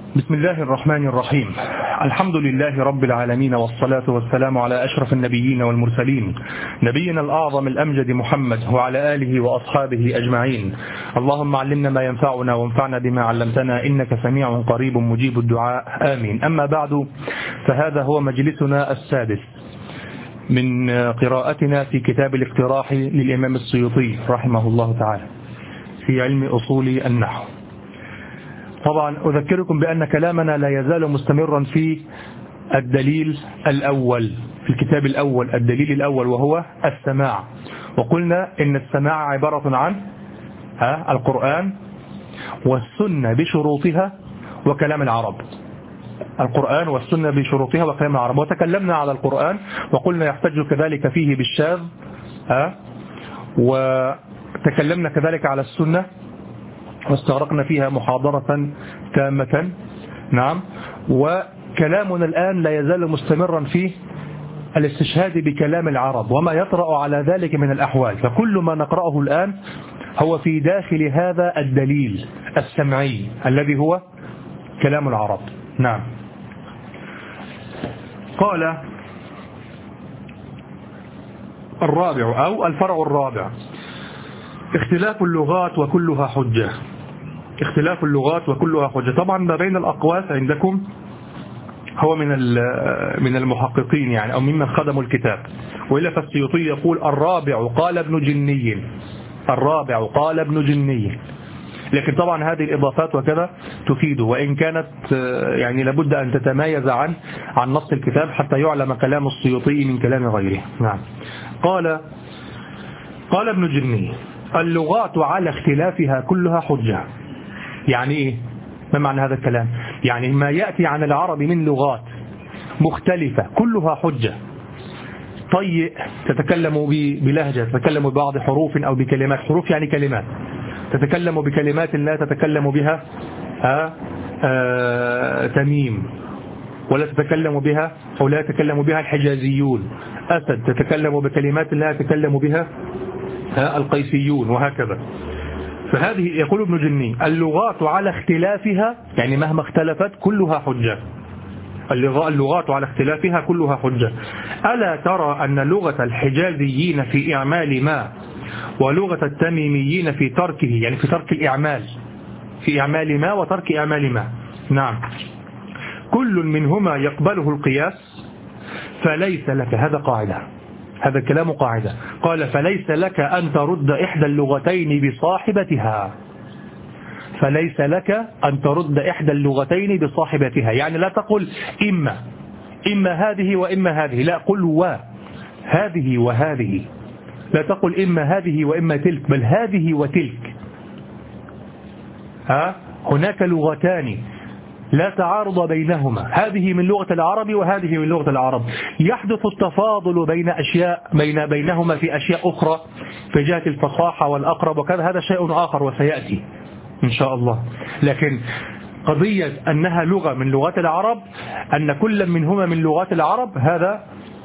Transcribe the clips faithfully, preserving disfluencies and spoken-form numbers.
بسم الله الرحمن الرحيم. الحمد لله رب العالمين، والصلاة والسلام على أشرف النبيين والمرسلين، نبينا الأعظم الأمجد محمد وعلى آله وأصحابه أجمعين. اللهم علمنا ما ينفعنا وانفعنا بما علمتنا، إنك سميع قريب مجيب الدعاء، آمين. أما بعد، فهذا هو مجلسنا السادس من قراءتنا في كتاب الاقتراح للإمام السيوطي رحمه الله تعالى في علم أصول النحو. طبعا أذكركم بأن كلامنا لا يزال مستمرا في الدليل الأول في الكتاب الأول، الدليل الأول وهو السماع. وقلنا إن السماع عبارة عن ها القرآن والسنة بشروطها وكلام العرب. القرآن والسنة بشروطها وكلام العرب. وتكلمنا على القرآن وقلنا يحتج كذلك فيه بالشاذ، ها وتكلمنا كذلك على السنة واستغرقنا فيها محاضرة تامة. نعم. وكلامنا الآن لا يزال مستمرا في الاستشهاد بكلام العرب وما يطرأ على ذلك من الأحوال. فكل ما نقرأه الآن هو في داخل هذا الدليل السمعي الذي هو كلام العرب. نعم. قال الرابع أو الفرع الرابع: اختلاف اللغات وكلها حجة. اختلاف اللغات وكلها حجة. طبعا ما بين الأقواس عندكم هو من من المحققين يعني أو ممن خدموا الكتاب، وإلا فالسيوطي يقول الرابع قال ابن جني، الرابع قال ابن جني. لكن طبعا هذه الإضافات وكذا تفيده، وإن كانت يعني لابد أن تتمايز عن عن نص الكتاب حتى يعلم كلام السيوطي من كلام غيره. نعم. قال قال ابن جني: اللغات على اختلافها كلها حجة. يعني إيه؟ ما معنى هذا الكلام؟ يعني ما يأتي عن العرب من لغات مختلفة كلها حجة. طيء تتكلم بلهجة، تتكلم ببعض حروف أو بكلمات، حروف يعني كلمات، تتكلم بكلمات لا تتكلم بها آه آه تميم، ولا تتكلم بها أو لا يتكلم بها الحجازيون. أسد تتكلم بكلمات لا يتكلم بها القيسيون، وهكذا. فهذه يقول ابن جني: اللغات على اختلافها، يعني مهما اختلفت كلها حجة. اللغات على اختلافها كلها حجة. ألا ترى أن لغة الحجازيين في إعمال ما ولغة التميميين في تركه، يعني في ترك الإعمال، في إعمال ما وترك إعمال ما. نعم. كل منهما يقبله القياس فليس لك، هذا قاعدة، هذا الكلام قاعدة. قال: فليس لك أن ترد إحدى اللغتين بصاحبتها. فليس لك أن ترد إحدى اللغتين بصاحبتها، يعني لا تقل إما إما هذه وإما هذه، لا، قل وهذه وهذه. لا تقل إما هذه وإما تلك، بل هذه وتلك. ها هناك لغتان لا تعارض بينهما، هذه من لغة العرب وهذه من لغة العرب. يحدث التفاضل بين أشياء بين بينهما في أشياء أخرى في جهة الفصاحة والأقرب وكذا، هذا شيء آخر وسيأتي إن شاء الله. لكن قضية أنها لغة من لغات العرب، أن كل منهما من لغات العرب، هذا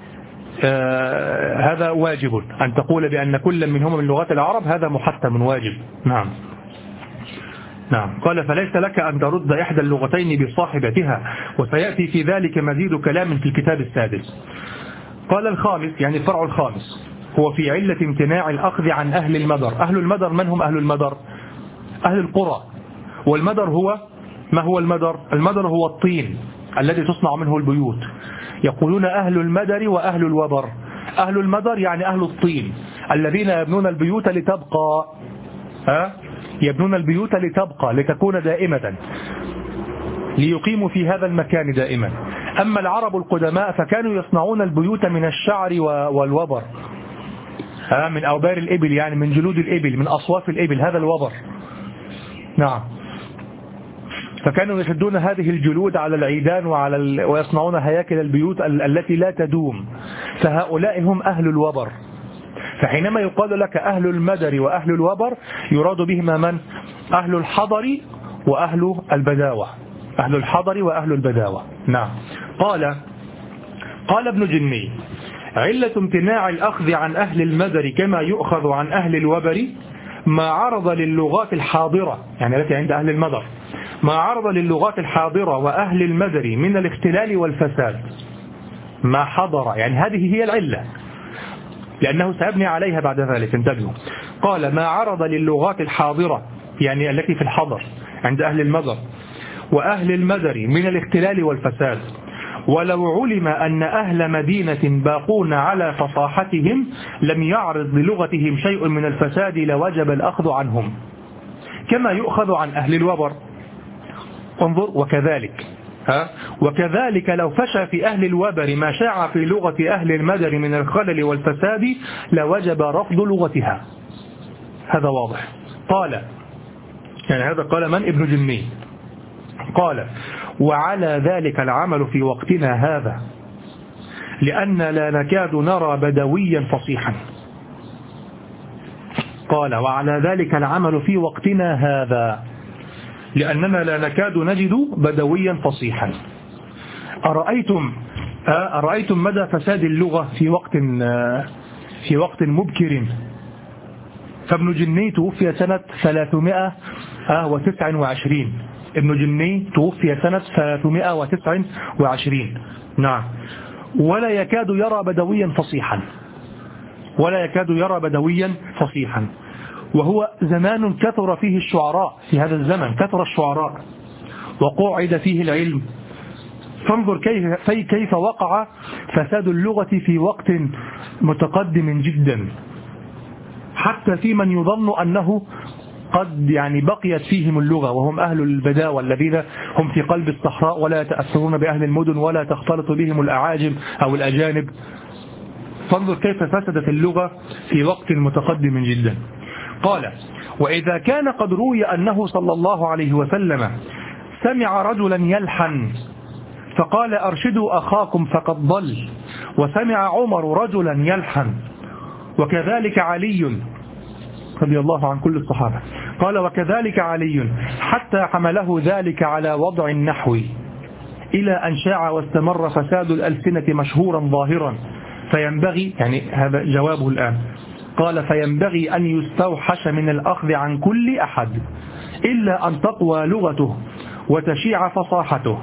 آه هذا واجب. أن تقول بأن كل منهما من لغات العرب هذا محتم واجب. نعم. نعم. قال: فليس لك أن ترد إحدى اللغتين بصاحبتها، وسيأتي في ذلك مزيد كلام في الكتاب السادس. قال الخامس، يعني الفرع الخامس، هو في علة امتناع الأخذ عن أهل المدر. أهل المدر من هم أهل المدر؟ أهل القرى. والمدر هو ما هو المدر؟ المدر هو الطين الذي تصنع منه البيوت. يقولون أهل المدر وأهل الوبر. أهل المدر يعني أهل الطين الذين يبنون البيوت لتبقى، ها يبنون البيوت لتبقى لتكون دائمة، ليقيموا في هذا المكان دائما. أما العرب القدماء فكانوا يصنعون البيوت من الشعر والوبر، ها من أوبار الإبل، يعني من جلود الإبل، من أصواف الإبل، هذا الوبر. نعم. فكانوا يشدون هذه الجلود على العيدان وعلى ال... ويصنعون هياكل البيوت ال... التي لا تدوم. فهؤلاء هم أهل الوبر. فحينما يقال لك أهل المدر وأهل الوبر يراد بهما من؟ أهل الحضر وأهل البداوة. أهل الحضر وأهل البداوة. نعم. قال قال ابن جني: علة امتناع الأخذ عن أهل المدر كما يؤخذ عن أهل الوبر ما عرض للغات الحاضرة، يعني التي عند أهل المدر، ما عرض للغات الحاضرة وأهل المدري من الاختلال والفساد. ما حضر يعني هذه هي العلة، لأنه سيبني عليها بعد ذلك، انتبهوا. قال ما عرض للغات الحاضرة يعني التي في الحضر عند أهل المدر وأهل المدري من الاختلال والفساد، ولو علم أن أهل مدينة باقون على فصاحتهم لم يعرض للغتهم شيء من الفساد لوجب الأخذ عنهم كما يؤخذ عن أهل الوبر. انظر وكذلك ها وكذلك لو فشى في أهل الوبر ما شاع في لغة أهل المدر من الخلل والفساد لوجب رفض لغتها. هذا واضح. قال يعني هذا قال من؟ ابن جني. قال وعلى ذلك العمل في وقتنا هذا لأن لا نكاد نرى بدويا فصيحا. قال وعلى ذلك العمل في وقتنا هذا لأننا لا نكاد نجد بدويا فصيحا. أرأيتم أرأيتم مدى فساد اللغة في وقت في وقت مبكر. فابن جني توفي سنة ثلاثمائة وتسعة وعشرين. ابن جني توفي سنة ثلاثمائة وتسعة وعشرين. نعم. ولا يكاد يرى بدويا فصيحا ولا يكاد يرى بدويا فصيحا وهو زمان كثر فيه الشعراء. في هذا الزمن كثر الشعراء وقعد فيه العلم. فانظر كيف, كيف وقع فساد اللغة في وقت متقدم جدا، حتى في من يظن أنه قد يعني بقيت فيهم اللغة وهم أهل البداوة الذين هم في قلب الصحراء ولا يتأثرون بأهل المدن ولا تختلط بهم الأعاجم أو الأجانب. فانظر كيف فسدت اللغة في وقت متقدم جدا. قال وإذا كان قد روي أنه صلى الله عليه وسلم سمع رجلا يلحن فقال أرشدوا أخاكم فقد ضل، وسمع عمر رجلا يلحن وكذلك علي رضي الله عن كل الصحابة. قال وكذلك علي حتى حمله ذلك على وضع النحو إلى أن شاع واستمر فساد الألسنة مشهورا ظاهرا. فينبغي يعني هذا جوابه الآن. قال فينبغي أن يستوحش من الأخذ عن كل أحد إلا أن تقوى لغته وتشيع فصاحته.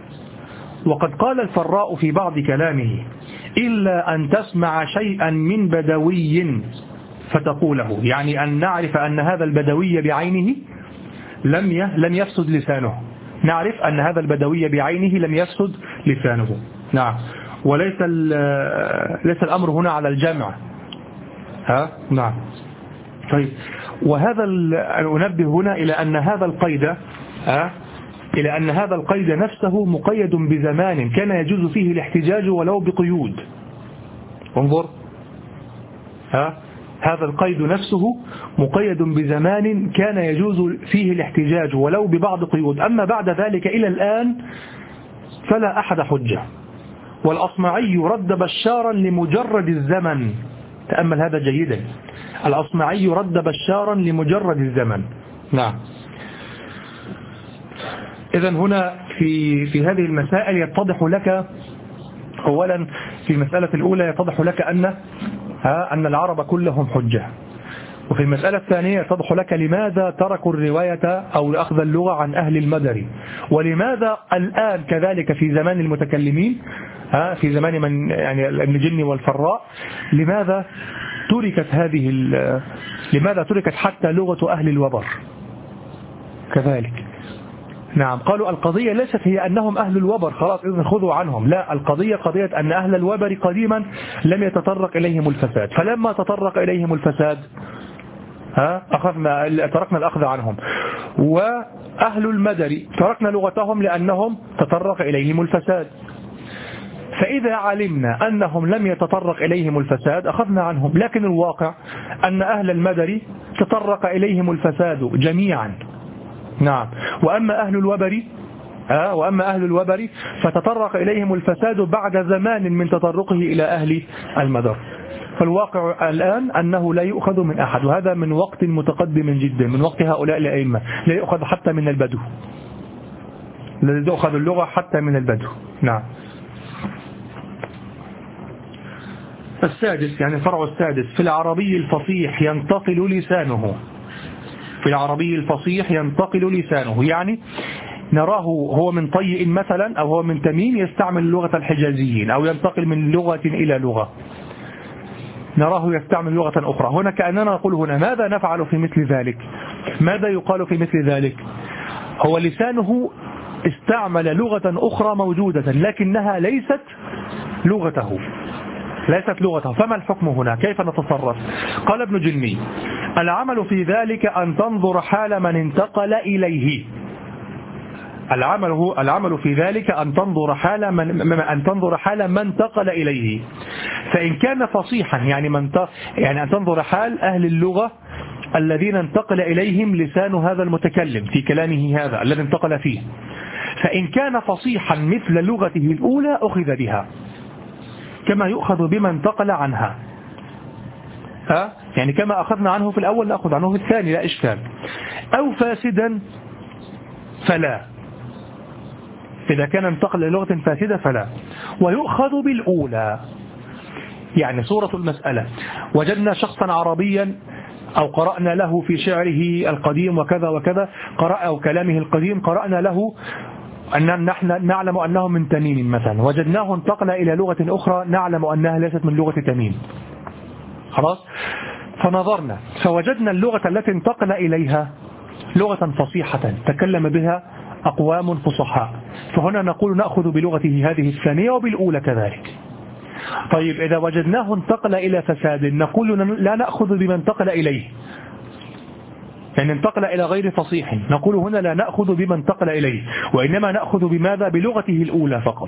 وقد قال الفراء في بعض كلامه إلا أن تسمع شيئا من بدوي فتقوله، يعني أن نعرف أن هذا البدوي بعينه لم لم يفسد لسانه. نعرف أن هذا البدوي بعينه لم يفسد لسانه. نعم. وليس ليس الأمر هنا على الجمع. ها نعم. طيب وهذا أنبه هنا إلى أن هذا القيد ها إلى أن هذا القيد نفسه مقيد بزمان كان يجوز فيه الاحتجاج ولو بقيود. انظر ها هذا القيد نفسه مقيد بزمان كان يجوز فيه الاحتجاج ولو ببعض قيود، أما بعد ذلك إلى الآن فلا أحد حجة. والأصمعي رد بشارا لمجرد الزمن. تأمل هذا جيدا. الأصمعي رد بشارا لمجرد الزمن. نعم. إذن هنا في في هذه المسائل يتضح لك أولا في المسألة الأولى يتضح لك أن ها أن العرب كلهم حجة. وفي المسألة الثانية يتضح لك لماذا تركوا الرواية أو أخذ اللغة عن أهل المدري، ولماذا الآن كذلك في زمان المتكلمين ها في زمان من يعني ابن جني والفراء لماذا تركت هذه لماذا تركت حتى لغة أهل الوبر كذلك. نعم. قالوا القضية ليست هي أنهم أهل الوبر خلاص إذن خذوا عنهم، لا، القضية قضية أن أهل الوبر قديما لم يتطرق إليهم الفساد، فلما تطرق إليهم الفساد ها أخذنا تركنا الأخذ عنهم. وأهل المدري تركنا لغتهم لأنهم تطرق إليهم الفساد. فإذا علمنا أنهم لم يتطرق إليهم الفساد أخذنا عنهم، لكن الواقع أن أهل المدري تطرق إليهم الفساد جميعا. نعم. وأما أهل الوبر آه وأما أهل الوبر فتطرق إليهم الفساد بعد زمان من تطرقه إلى أهل المدر. فالواقع الآن أنه لا يؤخذ من أحد، وهذا من وقت متقدم جدا من وقت هؤلاء الأئمة، لا يؤخذ حتى من البدو، لا يؤخذ اللغة حتى من البدو. نعم. السادس يعني الفرع السادس في العربي الفصيح ينتقل لسانه. في العربي الفصيح ينتقل لسانه يعني نراه هو من طيء مثلا أو هو من تميم يستعمل لغة الحجازيين أو ينتقل من لغة إلى لغة، نراه يستعمل لغة أخرى. هنا كأننا نقول هنا ماذا نفعل في مثل ذلك؟ ماذا يقال في مثل ذلك؟ هو لسانه استعمل لغة أخرى موجودة لكنها ليست لغته، ليست لغته، فما الحكم هنا؟ كيف نتصرف؟ قال ابن جني: العمل في ذلك أن تنظر حال من انتقل إليه. العمل هو العمل في ذلك أن تنظر حال من أن تنظر حال من انتقل إليه، فإن كان فصيحا يعني من يعني أن تنظر حال أهل اللغة الذين انتقل إليهم لسان هذا المتكلم في كلامه هذا الذي انتقل فيه، فإن كان فصيحا مثل لغته الأولى أخذ بها كما يؤخذ بما انتقل عنها، ها؟ يعني كما أخذنا عنه في الأول نأخذ عنه في الثاني لا إشكال. أو فاسدا فلا، إذا كان انتقل للغة فاسدة فلا، ويؤخذ بالأولى. يعني صورة المسألة: وجدنا شخصا عربيا أو قرأنا له في شعره القديم وكذا وكذا قرأ أو كلامه القديم قرأنا له أن نحن نعلم أنه من تميم مثلا، وجدناه انتقل إلى لغة أخرى نعلم أنها ليست من لغة تميم، خلاص، فنظرنا فوجدنا اللغة التي انتقل إليها لغة فصيحة تكلم بها أقوام فصحاء، فهنا نقول نأخذ بلغته هذه الثانية وبالأولى كذلك. طيب إذا وجدناه انتقل إلى فساد نقول لا نأخذ بما انتقل إليه، يعني انتقل إلى غير فصيح نقول هنا لا نأخذ بما انتقل إليه، وإنما نأخذ بماذا؟ بلغته الأولى فقط.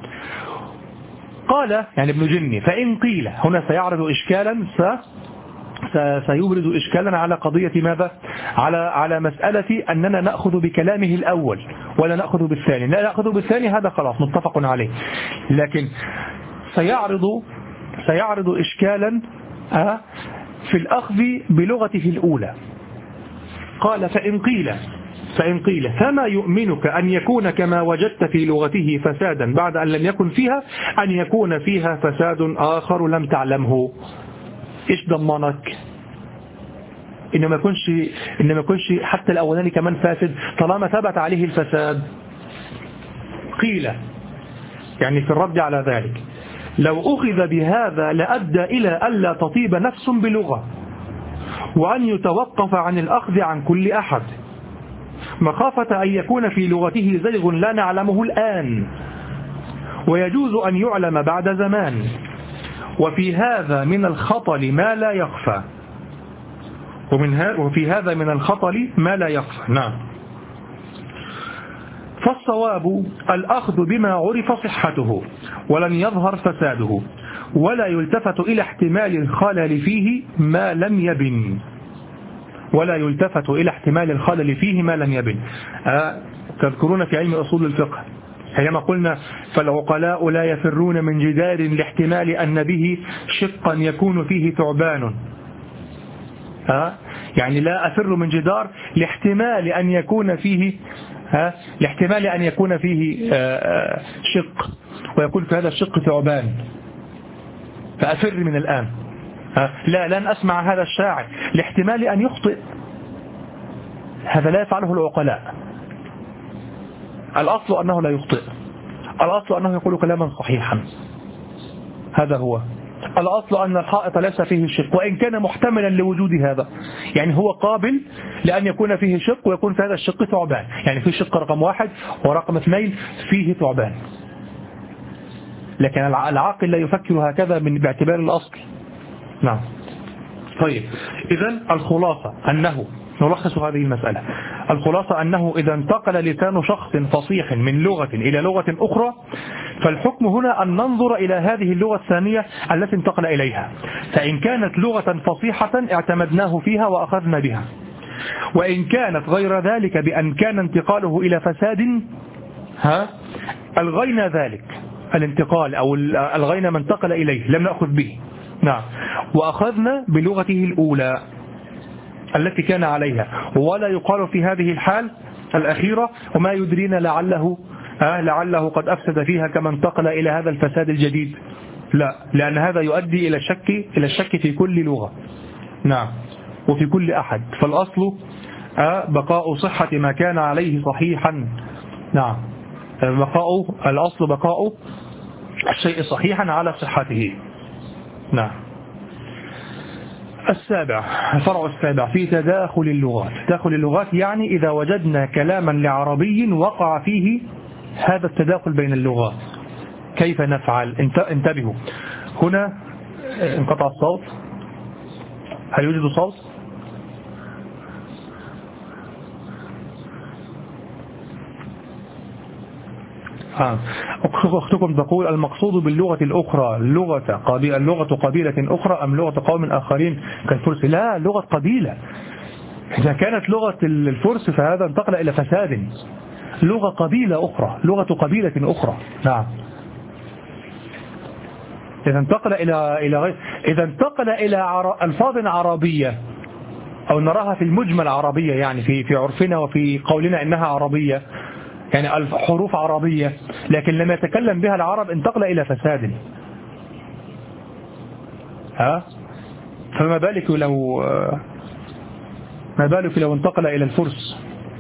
قال يعني ابن جني: فإن قيل، هنا سيعرض إشكالا س... سيبرز إشكالا على قضية ماذا؟ على على مسألة أننا نأخذ بكلامه الأول ولا نأخذ بالثاني. لا نأخذ بالثاني هذا خلاص متفق عليه، لكن سيعرض سيعرض إشكالا في الأخذ بلغته الأولى. قال: فإن قيل فإن قيل فما يؤمنك أن يكون كما وجدت في لغته فسادا بعد أن لم يكن فيها أن يكون فيها فساد آخر لم تعلمه؟ إيش ضمنك إنما يكونش إنما يكونش حتى الأولاني كمان فاسد طالما ثبت عليه الفساد؟ قيل يعني في الرد على ذلك: لو أخذ بهذا لأدى إلى ألا تطيب نفس بلغة، وأن يتوقف عن الأخذ عن كل أحد مخافة أن يكون في لغته زيغ لا نعلمه الآن، ويجوز أن يعلم بعد زمان، وفي هذا من الخطل ما لا يخفى ومن وفي هذا من الخطل ما لا يخفى. نعم. فالصواب الأخذ بما عرف صحته ولن يظهر فساده، ولا يلتفت إلى احتمال الخلل فيه ما لم يبن ولا يلتفت إلى احتمال الخلل فيه ما لم يبن. أه تذكرون في علم أصول الفقه حينما قلنا: فالعقلاء لا يفرون من جدار لاحتمال أن به شقا يكون فيه ثعبان. أه يعني لا أفر من جدار لاحتمال أن يكون فيه ها لاحتمال أن يكون فيه آه شق ويكون في هذا الشق ثعبان، فأفر من الآن. لا لن أسمع هذا الشاعر لاحتمال أن يخطئ، هذا لا يفعله العقلاء. الأصل أنه لا يخطئ، الأصل أنه يقول كلاما صحيحا، هذا هو الأصل. أن الحائط ليس فيه شق وإن كان محتملا لوجود هذا، يعني هو قابل لأن يكون فيه شق ويكون في هذا الشق ثعبان، يعني في شق رقم واحد ورقم اثنين فيه ثعبان، لكن العاقل لا يفكر هكذا من باعتبار الأصل. نعم. طيب إذن الخلاصة أنه نلخص هذه المسألة، الخلاصة أنه إذا انتقل لسان شخص فصيح من لغة إلى لغة أخرى فالحكم هنا أن ننظر إلى هذه اللغة الثانية التي انتقل إليها، فإن كانت لغة فصيحة اعتمدناه فيها وأخذنا بها، وإن كانت غير ذلك بأن كان انتقاله إلى فساد ها ألغينا ذلك الانتقال أو ألغينا من انتقل إليه لم نأخذ به. نعم. وأخذنا بلغته الأولى التي كان عليها، ولا يقال في هذه الحال الأخيرة وما يدرينا لعله آه لعله قد أفسد فيها كما انتقل إلى هذا الفساد الجديد، لا، لأن هذا يؤدي إلى الشك إلى الشك في كل لغة. نعم. وفي كل أحد، فالأصل آه بقاء صحة ما كان عليه صحيحا نعم، بقاء الأصل بقاء الشيء صحيحا على صحته. نعم. السابع، الفرع السابع في تداخل اللغات. تداخل اللغات يعني إذا وجدنا كلاما لعربي وقع فيه هذا التداخل بين اللغات كيف نفعل؟ انتبهوا، هنا انقطع الصوت. هل يوجد صوت؟ آه. أختكم تقول المقصود باللغة الأخرى اللغة قبيلة اللغة قبيلة أخرى أم لغة قوم آخرين كالفرس؟ لا، لغة قبيلة. إذا كانت لغة الفرس فهذا انتقل إلى فساد. لغة قبيلة أخرى، لغة قبيلة أخرى. نعم. إذا انتقل إلى إلى غير إذا انتقل إلى عر... ألفاظ عربية أو نراها في المجمل عربية، يعني في في عرفنا وفي قولنا إنها عربية، يعني حروف عربية، لكن لما يتكلم بها العرب انتقل إلى فساد. ها؟ فما بالك لو ما بالك لو انتقل إلى الفرس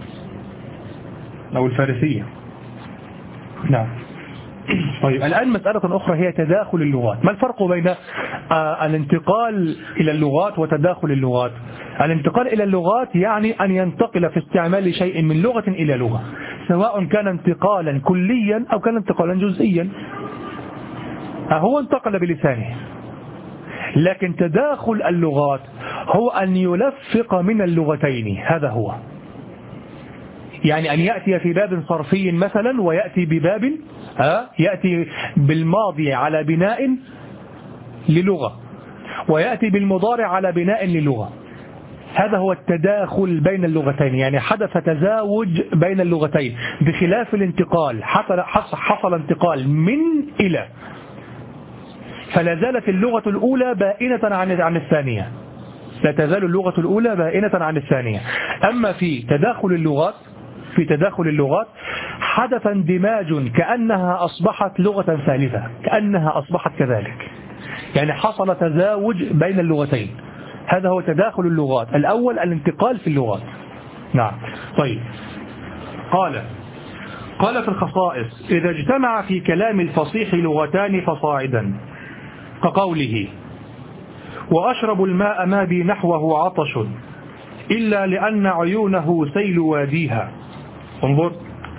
أو الفارسية. نعم. طيب الآن مسألة أخرى هي تداخل اللغات. ما الفرق بين الانتقال إلى اللغات وتداخل اللغات؟ الانتقال إلى اللغات يعني أن ينتقل في استعمال شيء من لغة إلى لغة، سواء كان انتقالا كليا أو كان انتقالا جزئيا. هو انتقل بلسانه، لكن تداخل اللغات هو أن يلفق من اللغتين. هذا هو، يعني أن يأتي في باب صرفي مثلا ويأتي بباب ها يأتي بالماضي على بناء للغة، ويأتي بالمضارع على بناء للغة. هذا هو التداخل بين اللغتين، يعني حدث تزاوج بين اللغتين، بخلاف الانتقال حصل, حصل انتقال من إلى، فلا زالت اللغة الأولى بائنة عن عن الثانية، لا تزال اللغة الأولى بائنة عن الثانية. أما في تداخل اللغات في تداخل اللغات حدث اندماج، كأنها أصبحت لغة ثالثة، كأنها أصبحت كذلك، يعني حصل تزاوج بين اللغتين. هذا هو تداخل اللغات. الأول الانتقال في اللغات. نعم. طيب، قال قال في الخصائص إذا اجتمع في كلام الفصيح لغتان فصاعدا، كقوله وأشرب الماء ما بي نحوه عطش إلا لأن عيونه سيل واديها. انظر،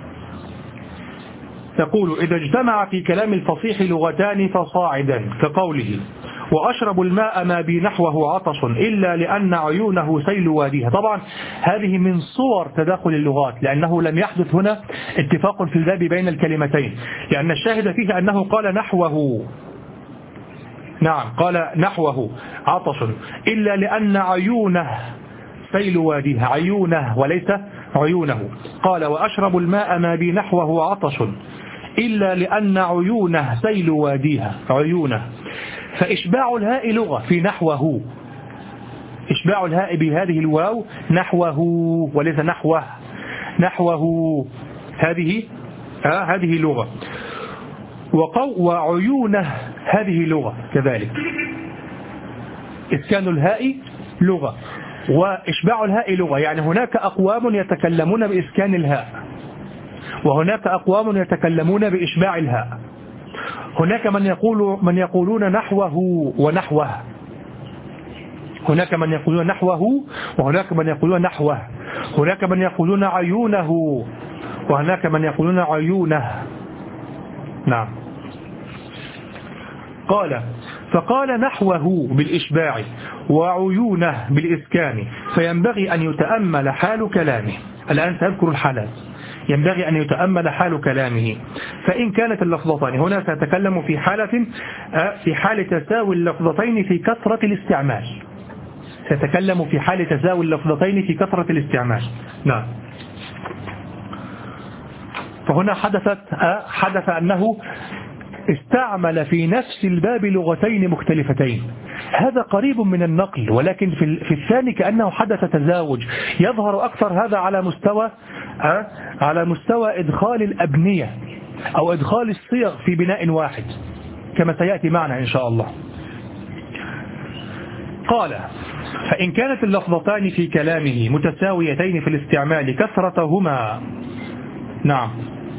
تقول إذا اجتمع في كلام الفصيح لغتان فصاعدا، كقوله وأشرب الماء ما بي نحوه عطش إلا لأن عيونه سيل واديها. طبعا هذه من صور تداخل اللغات، لأنه لم يحدث هنا اتفاق في الباب بين الكلمتين، لأن الشاهد فيه أنه قال نحوه. نعم، قال نحوه عطش إلا لأن عيونه سيل واديها، عيونه وليس عيونه. قال وأشرب الماء ما بي نحوه عطش إلا لأن عيونه سيل واديها، عيونه. فإشباع الهاء لغة في نحوه، إشباع الهاء بهذه الواو نحوه وليس نحوه، نحوه هذه آه هذه لغة. وقو وعيونه هذه لغة كذلك، إسكان الهاء لغة وإشباع الهاء لغة. يعني هناك أقوام يتكلمون بإسكان الهاء، وهناك أقوام يتكلمون بإشباع الهاء. هناك من يقول من يقولون نحوه ونحوه، هناك من يقولون نحوه وهناك من يقولون نحوه، هناك من يقولون عيونه وهناك من يقولون عيونه. نعم. قال فقال نحوه بالإشباع وعيونه بالإسكان، فينبغي أن يتأمل حال كلامه. الآن سأذكر الحالات، ينبغي أن يتأمل حال كلامه. فإن كانت اللفظتان، هنا سأتكلم في حالة في حال تساوي اللفظتين في كثرة الاستعمال، سأتكلم في حال تساوي اللفظتين في كثرة الاستعمال. نعم. فهنا حدثت حدث أنه استعمل في نفس الباب لغتين مختلفتين، هذا قريب من النقل، ولكن في الثاني كأنه حدث تزاوج. يظهر أكثر هذا على مستوى على مستوى إدخال الأبنية أو إدخال الصيغ في بناء واحد، كما سيأتي معنا إن شاء الله. قال فإن كانت اللفظتان في كلامه متساويتين في الاستعمال كثرتهما، نعم،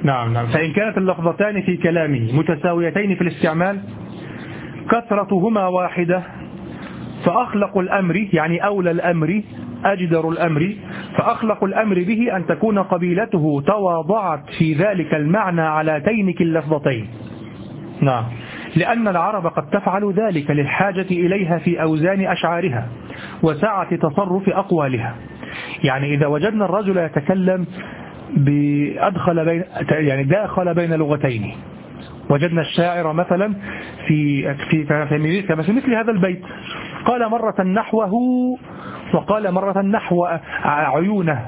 نعم نعم. فإن كانت اللفظتان في كلامه متساويتين في الاستعمال كثرتهما واحدة فأخلق الأمر يعني أولى الأمر أجدر الأمر فأخلق الأمر به أن تكون قبيلته تواضعت في ذلك المعنى على تينك اللفظتين. نعم. لأن العرب قد تفعل ذلك للحاجة إليها في أوزان أشعارها وسعة تصرف أقوالها. يعني إذا وجدنا الرجل يتكلم بأدخل بين يعني داخل بين لغتين، وجدنا الشاعر مثلا في في في في مثل هذا البيت قال مرة نحوه وقال مرة نحو عيونه،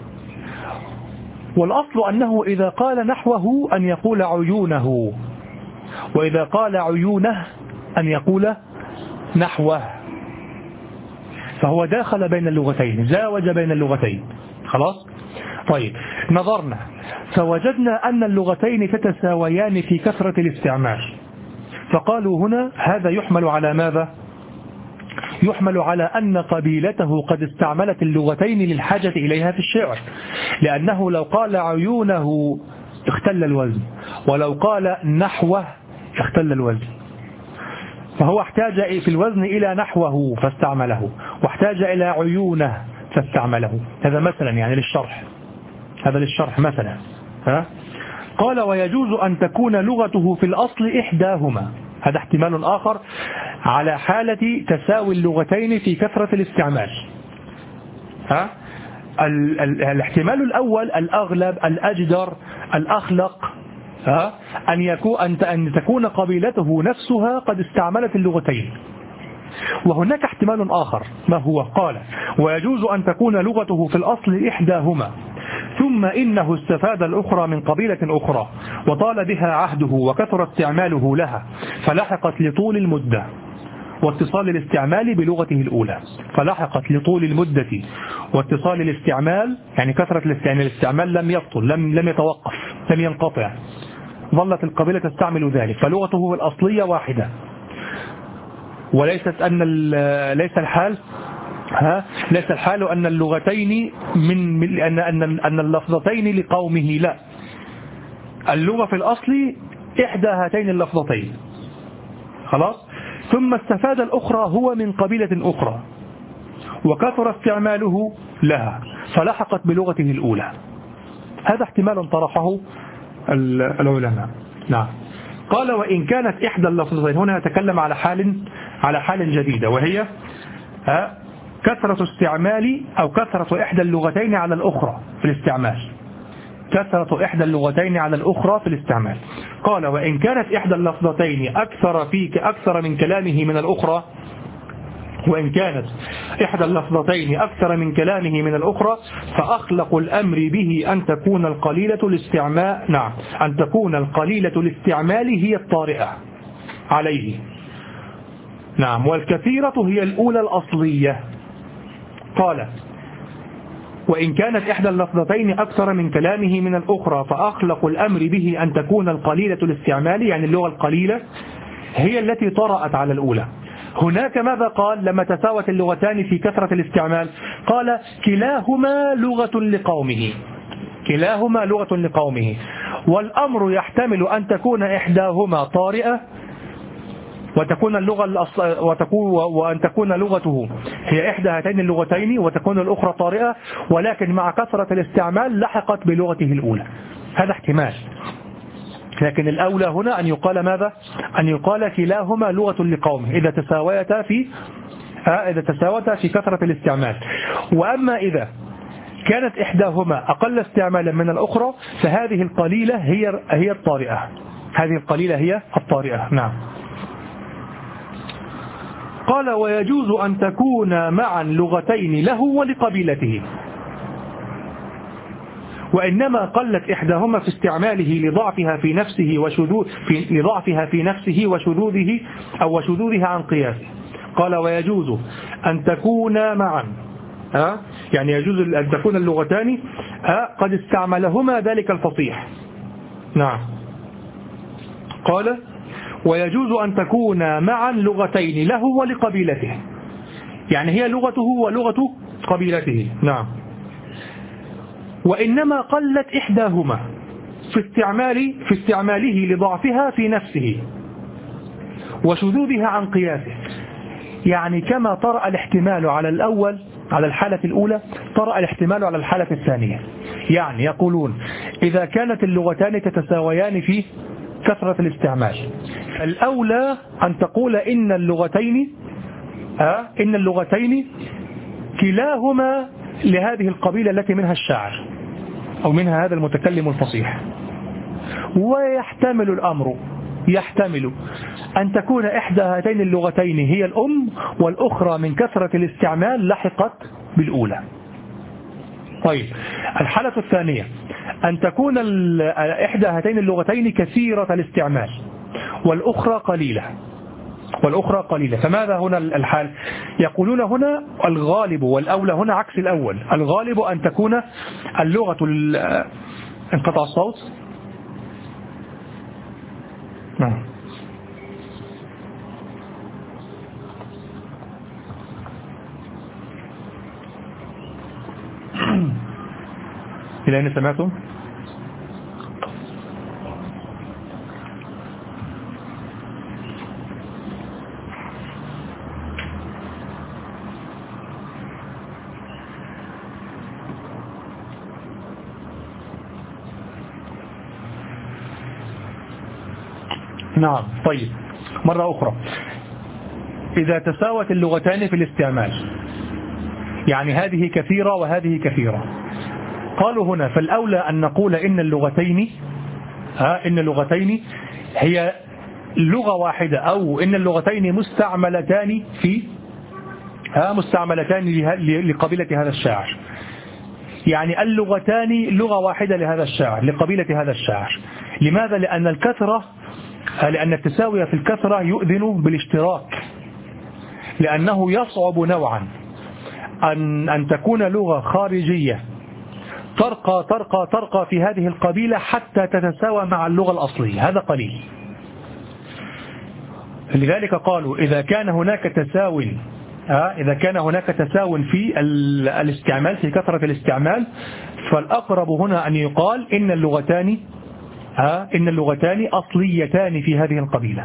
والأصل أنه إذا قال نحوه أن يقول عيونه، وإذا قال عيونه أن يقول نحوه، فهو داخل بين اللغتين، زاوج بين اللغتين. خلاص. طيب نظرنا فوجدنا أن اللغتين تتساويان في كثرة الاستعمال، فقالوا هنا هذا يحمل على ماذا؟ يحمل على أن قبيلته قد استعملت اللغتين للحاجة إليها في الشعر، لأنه لو قال عيونه اختل الوزن، ولو قال نحوه اختل الوزن، فهو احتاج في الوزن إلى نحوه فاستعمله، واحتاج إلى عيونه فاستعمله. هذا مثلا يعني للشرح، هذا للشرح مثلا. ها؟ قال ويجوز أن تكون لغته في الأصل إحداهما، هذا احتمال آخر على حالة تساوي اللغتين في كثرة الاستعمال. ها؟ ال ال الاحتمال الأول الأغلب الأجدر الأخلق، ها؟ أن يكون أن أن تكون قبيلته نفسها قد استعملت اللغتين. وهناك احتمال آخر ما هو؟ قال ويجوز أن تكون لغته في الأصل إحداهما ثم إنه استفاد الأخرى من قبيلة أخرى وطال بها عهده وكثر استعماله لها فلحقت لطول المدة واتصال الاستعمال بلغته الأولى، فلحقت لطول المدة واتصال الاستعمال يعني كثرة الاستعمال، الاستعمال لم يبطل، لم لم يتوقف، لم ينقطع، ظلت القبيلة تستعمل ذلك، فلغته الأصلية واحدة، وليست أن ليس الحال ها ليس الحال أن اللغتين من, من أن أن أن اللفظتين لقومه، لا، اللغة في الأصل إحدى هاتين اللفظتين. خلاص. ثم استفاد الأخرى هو من قبيلة أخرى وكثر استعماله لها فلحقت بلغته الأولى. هذا احتمال طرحه العلماء. نعم. قال وإن كانت إحدى اللفظتين، هنا يتكلم على حال على حال جديدة، وهي ها كثرة استعمال أو كثرة إحدى اللغتين على الأخرى في الاستعمال، كثرة إحدى اللغتين على الأخرى في الاستعمال. قال وإن كانت إحدى اللفظتين أكثر فيك أكثر من كلامه من الأخرى، وإن كانت إحدى اللفظتين أكثر من كلامه من الأخرى فأخلق الأمر به أن تكون القليلة الاستعمال نعم أن تكون القليلة الاستعمال هي الطارئة عليه. نعم. والكثيرة هي الأولى الأصلية. قال وإن كانت إحدى اللفظتين أكثر من كلامه من الأخرى فأخلق الأمر به أن تكون القليلة الاستعمال يعني اللغة القليلة هي التي طرأت على الأولى. هناك ماذا قال لما تساوت اللغتان في كثرة الاستعمال؟ قال كلاهما لغة لقومه، كلاهما لغة لقومه، والأمر يحتمل أن تكون إحداهما طارئة وتكون اللغة الأصل وتكون وأن تكون لغته هي إحدى هاتين اللغتين وتكون الأخرى طارئة، ولكن مع كثرة الاستعمال لحقت بلغته الأولى. هذا احتمال، لكن الأولى هنا أن يقال ماذا؟ أن يقال كلاهما لغة لقومه إذا تساويتا في إذا تساوتا في كثرة الاستعمال. وأما إذا كانت إحداهما أقل استعمالا من الأخرى فهذه القليلة هي هي الطارئة، هذه القليلة هي الطارئة. نعم. قال ويجوز أن تكون معا لغتين له ولقبيلته، وإنما قلت إحداهما في استعماله لضعفها في نفسه وشذوذ في لضعفها في نفسه وشذوذه أو وشذوذها عن قياسه. قال ويجوز أن تكون معا ها يعني يجوز أن تكون اللغتان ها قد استعملهما ذلك الفصيح. نعم. قال ويجوز أن تكون معا لغتين له ولقبيلته، يعني هي لغته ولغة قبيلته. نعم. وإنما قلت إحداهما في استعمال في استعماله لضعفها في نفسه وشذوذها عن قياسه. يعني كما طرأ الاحتمال على الأول على الحالة الأولى طرأ الاحتمال على الحالة الثانية. يعني يقولون إذا كانت اللغتان تتساويان في كثرة الاستعمال، الأولى أن تقول إن اللغتين آه إن اللغتين كلاهما لهذه القبيلة التي منها الشاعر أو منها هذا المتكلم الفصيح. ويحتمل الأمر يحتمل أن تكون إحدى هاتين اللغتين هي الأم والأخرى من كثرة الاستعمال لحقت بالأولى. طيب الحالة الثانية أن تكون إحدى هاتين اللغتين كثيرة الاستعمال والأخرى قليلة والأخرى قليلة. فماذا هنا الحال؟ يقولون هنا الغالب والأولى هنا عكس الأول. الغالب أن تكون اللغة انقطع الصوت. نعم. إلى أين سمعتم؟ نعم. طيب مرة أخرى، إذا تساوت اللغتان في الاستعمال، يعني هذه كثيرة وهذه كثيرة، قالوا هنا فالأولى أن نقول إن اللغتين ها إن اللغتين هي لغة واحدة أو إن اللغتين مستعملتان في ها مستعملتان لقبيلة هذا الشاعر. يعني اللغتان لغة واحدة لهذا الشاعر لقبيلة هذا الشاعر. لماذا؟ لأن الكثرة لأن التساوي في الكثرة يؤذن بالاشتراك، لأنه يصعب نوعا أن أن تكون لغة خارجية ترقى ترقى ترقى في هذه القبيلة حتى تتساوى مع اللغة الأصلية، هذا قليل. لذلك قالوا إذا كان هناك تساو إذا كان هناك تساو في الاستعمال في كثرة الاستعمال، فالأقرب هنا أن يقال إن اللغتان إن اللغتان أصليتان في هذه القبيلة.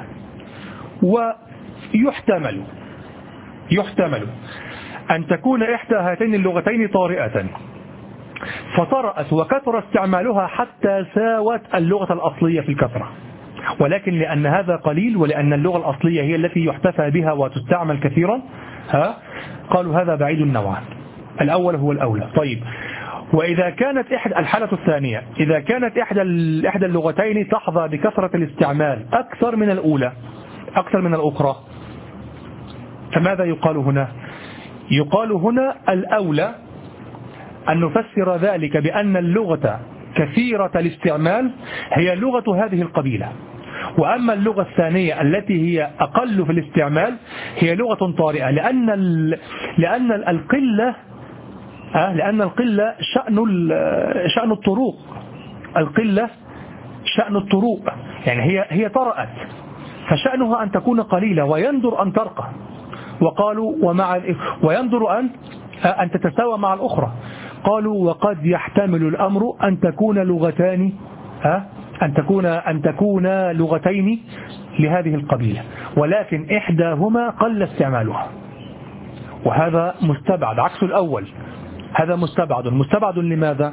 ويحتمل يحتمل أن تكون إحدى هاتين اللغتين طارئة فطرأت وكثر استعمالها حتى ساوت اللغة الأصلية في الكثرة، ولكن لأن هذا قليل ولأن اللغة الأصلية هي التي يحتفى بها وتستعمل كثيرا ها قالوا هذا بعيد النوعان. الأول هو الأولى. طيب وإذا كانت إحدى الحالة الثانية إذا كانت إحدى إحدى اللغتين تحظى بكثرة الاستعمال أكثر من الأولى أكثر من الأخرى، فماذا يقال هنا؟ يقال هنا الأولى أن نفسر ذلك بأن اللغة كثيرة الاستعمال هي لغة هذه القبيلة، وأما اللغة الثانية التي هي أقل في الاستعمال هي لغة طارئة، لأن لأن القلة لأن القلة شأن شأن الطروق القلة شأن الطروق يعني هي هي طرأت، فشأنها أن تكون قليلة ويندر أن ترقى. وقالوا ومع ويندر أن أن تتساوى مع الأخرى. قالوا وقد يحتمل الأمر أن تكون لغتان ها أن تكون أن تكون لغتين لهذه القبيلة، ولكن إحداهما قل استعمالها، وهذا مستبعد عكس الأول. هذا مستبعد مستبعد لماذا؟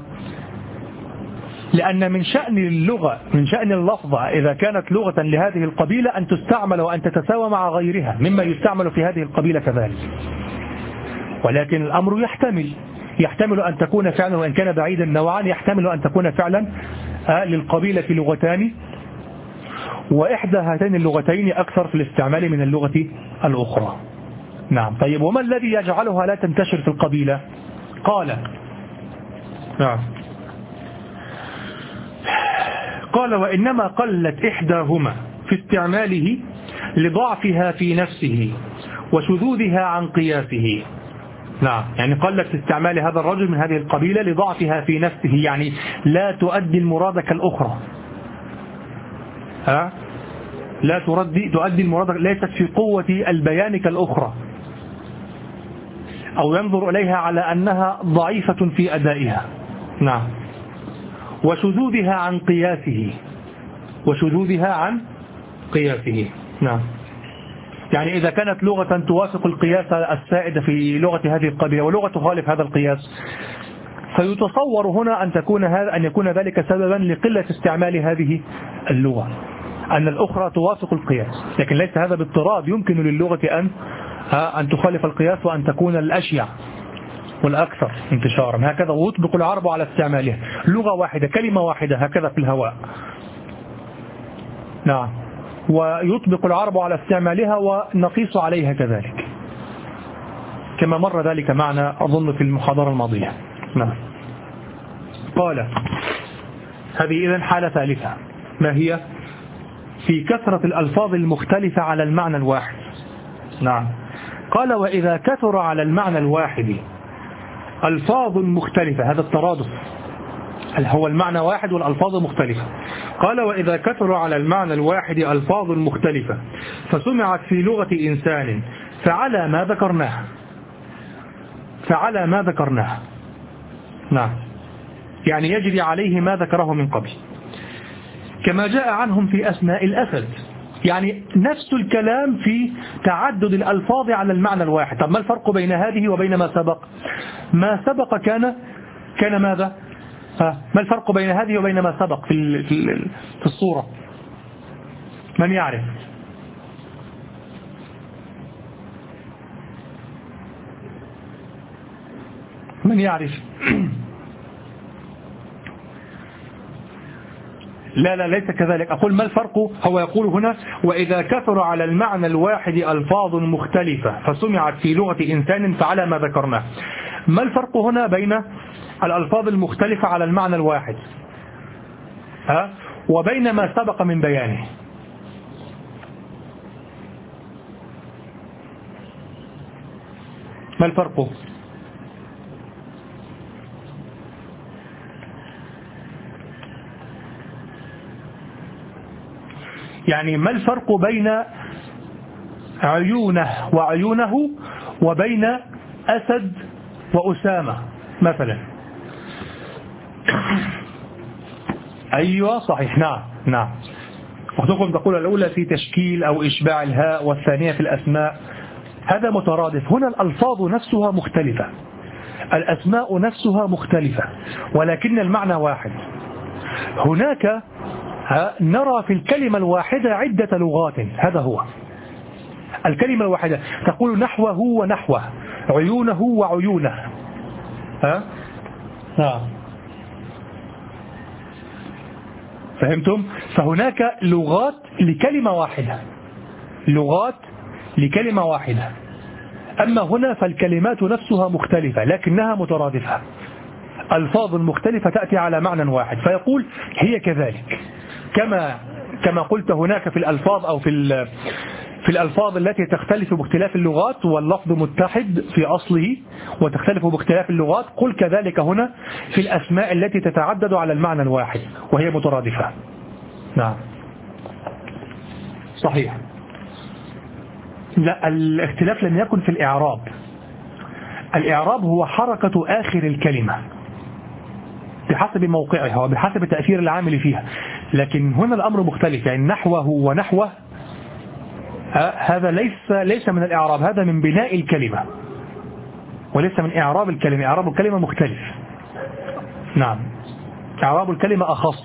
لأن من شأن اللغة من شأن اللفظة إذا كانت لغة لهذه القبيلة أن تستعمل وأن تتساوى مع غيرها مما يستعمل في هذه القبيلة كذلك، ولكن الأمر يحتمل يحتمل أن تكون فعلا وإن كان بعيدا نوعا يحتمل أن تكون فعلا للقبيلة لغتان وإحدى هاتين اللغتين أكثر في الاستعمال من اللغة الأخرى. نعم. طيب وما الذي يجعلها لا تنتشر في القبيلة؟ قال نعم قال وإنما قلت إحداهما في استعماله لضعفها في نفسه وشذوذها عن قياسه. نعم يعني قلت في استعمال هذا الرجل من هذه القبيلة لضعفها في نفسه، يعني لا تؤدي المراد كالأخرى ها لا تؤدي تؤدي المراد، ليست في قوة البيان كالأخرى، أو ينظر إليها على أنها ضعيفة في أدائها. نعم. وشذوذها عن قياسه وشذوذها عن قياسه. نعم. يعني إذا كانت لغة توافق القياس السائد في لغة هذه القبيلة ولغة تخالف هذا القياس، فيتصور هنا أن تكون هذا أن يكون ذلك سببا لقلة استعمال هذه اللغة، أن الأخرى توافق القياس، لكن ليس هذا باضطراد. يمكن للغة أن أن تخالف القياس وأن تكون الأشيع والأكثر انتشارا هكذا، ويطبق العرب على استعمالها لغة واحدة كلمة واحدة هكذا في الهواء. نعم. ويطبق العرب على استعمالها ونقيس عليها كذلك، كما مر ذلك معنا أظن في المحاضرة الماضية. نعم. قال هذه إذن حالة ثالثة، ما هي؟ في كثرة الألفاظ المختلفة على المعنى الواحد. نعم. قال وإذا كثر على المعنى الواحد ألفاظ مختلفة، هذا الترادف، هو المعنى واحد والألفاظ مختلفة. قال وإذا كثر على المعنى الواحد ألفاظ مختلفة فسمعت في لغة إنسان فعلى ما ذكرناه فعلى ما ذكرناه نعم، يعني يجري عليه ما ذكره من قبل، كما جاء عنهم في أسماء الأسد، يعني نفس الكلام في تعدد الألفاظ على المعنى الواحد. طب ما الفرق بين هذه وبين ما سبق؟ ما سبق كان كان ماذا؟ ما الفرق بين هذه وبين ما سبق في في الصورة؟ من يعرف؟ من يعرف؟ لا لا ليس كذلك. أقول ما الفرق؟ هو يقول هنا وإذا كثر على المعنى الواحد ألفاظ مختلفة فسمعت في لغة إنسان فعلى ما ذكرناه. ما الفرق هنا بين الألفاظ المختلفة على المعنى الواحد ها وبين ما سبق من بيانه؟ ما الفرق؟ يعني ما الفرق بين عيونه وعيونه وبين أسد وأسامة مثلا؟ أيوة صحيح. نعم نعم. أختكم تقول الأولى في تشكيل أو إشباع الهاء والثانية في الأسماء، هذا مترادف. هنا الألفاظ نفسها مختلفة، الأسماء نفسها مختلفة، ولكن المعنى واحد. هناك نرى في الكلمة الواحدة عدة لغات، هذا هو الكلمة الواحدة. تقول نحوه ونحوه، عيونه وعيونه. ها ها فهمتم؟ فهناك لغات لكلمة واحدة، لغات لكلمة واحدة. أما هنا فالكلمات نفسها مختلفة لكنها مترادفة، ألفاظ مختلفة تأتي على معنى واحد. فيقول هي كذلك كما كما قلت هناك في الألفاظ أو في في الألفاظ التي تختلف باختلاف اللغات واللفظ متحد في أصله وتختلف باختلاف اللغات، قل كذلك هنا في الأسماء التي تتعدد على المعنى الواحد وهي مترادفة. نعم صحيح. لا، الاختلاف لم يكن في الإعراب. الإعراب هو حركة آخر الكلمة بحسب موقعها وبحسب تأثير العامل فيها، لكن هنا الأمر مختلف. يعني نحوه ونحوه هذا ليس ليس من الإعراب، هذا من بناء الكلمة وليس من إعراب الكلمة. إعراب الكلمة مختلف. نعم إعراب الكلمة أخص.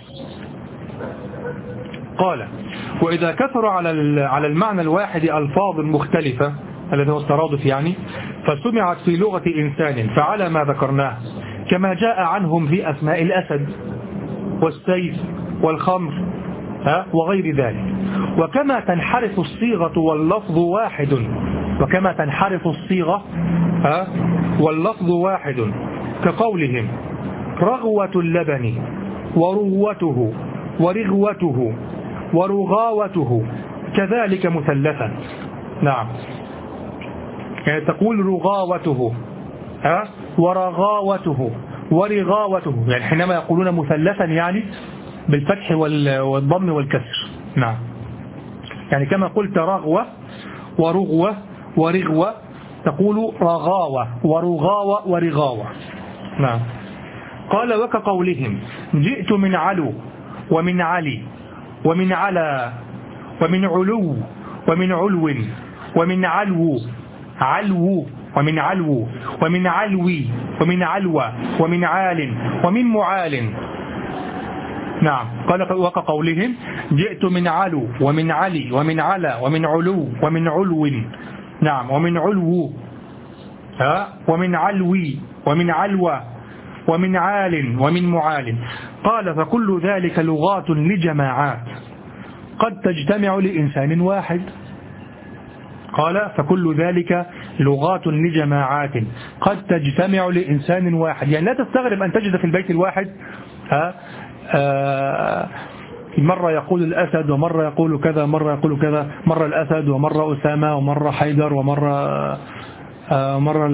قال وإذا كثر على على المعنى الواحد ألفاظ مختلفة الذي هو الترادف يعني، فسمعت في لغة إنسان فعلى ما ذكرناه، كما جاء عنهم في أسماء الأسد والسيف والخمر ها وغير ذلك. وكما تنحرف الصيغة واللفظ واحد وكما تنحرف الصيغة ها واللفظ واحد كقولهم رغوة اللبن وروته ورغوته ورغاوته كذلك مثلثا. نعم يعني تقول رغاوته ها ورغاوته ورغاوته، يعني حينما يقولون مثلثا يعني بالفتح والضم والكسر. نعم يعني كما قلت رغوة ورغوة ورغوة تقول رغاوة ورغاوة ورغاوة. نعم قال وكقولهم جئت من علو ومن علي ومن على ومن علو ومن علو ومن علو علو ومن علو ومن علوي ومن علوى ومن عال ومن معال. نعم. قال وكقولهم جئت من علو ومن علي ومن على ومن علو ومن علو. نعم. ومن علو ها ومن علوي ومن علوى ومن عال ومن معال. قال فكل ذلك لغات لجماعات قد تجتمع لإنسان واحد. قال فكل ذلك لغات لجماعات قد تجتمع لإنسان واحد. يعني لا تستغرب أن تجد في البيت الواحد ها آه مرة يقول الأسد ومرة يقول كذا مرة يقول كذا، مرة الأسد ومرة أسامة ومرة حيدر ومرة آه مرة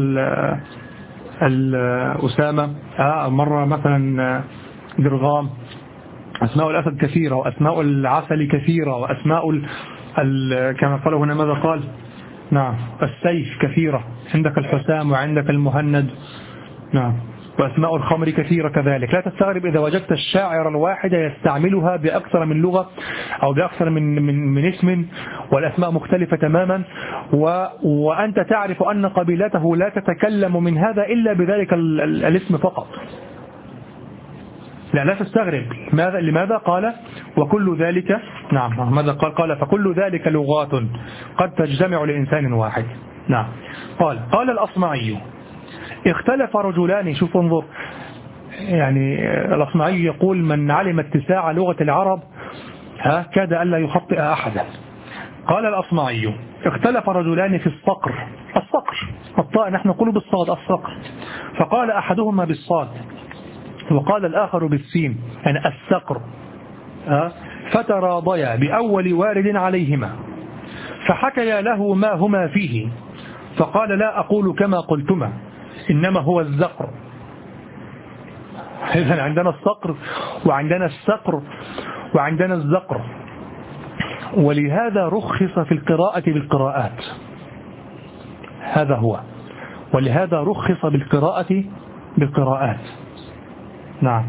الأسامة آه مرة مثلا درغام. أسماء الأسد كثيرة وأسماء العسل كثيرة وأسماء ال ال كما قال هنا ماذا قال؟ نعم السيف كثيرة، عندك الحسام وعندك المهند. نعم. وأسماء الخمر كثيرة كذلك. لا تستغرب إذا وجدت الشاعر الواحد يستعملها بأكثر من لغة أو بأكثر من, من, من اسم والأسماء مختلفة تماما، و وأنت تعرف أن قبيلته لا تتكلم من هذا إلا بذلك ال ال الاسم فقط. لا لا تستغرب. ماذا لماذا قال وكل ذلك؟ نعم. ماذا قال؟ قال فكل ذلك لغات قد تجتمع لإنسان واحد. نعم. قال قال الأصمعي اختلف رجلان. شوف انظر، يعني الأصمعي يقول من علم اتساع لغة العرب ها كاد ألا يخطئ أحدا. قال الأصمعي اختلف رجلان في الصقر. الصقر الطاء نحن نقول بالصاد الصقر. فقال أحدهما بالصاد وقال الآخر بالسين يعني السقر. فتراضيا بأول وارد عليهما فحكيا له ما هما فيه فقال لا أقول كما قلتما إنما هو الزقر. إذن عندنا الصقر وعندنا السقر وعندنا الزقر. ولهذا رخص في القراءة بالقراءات. هذا هو. ولهذا رخص بالقراءة بالقراءات. نعم.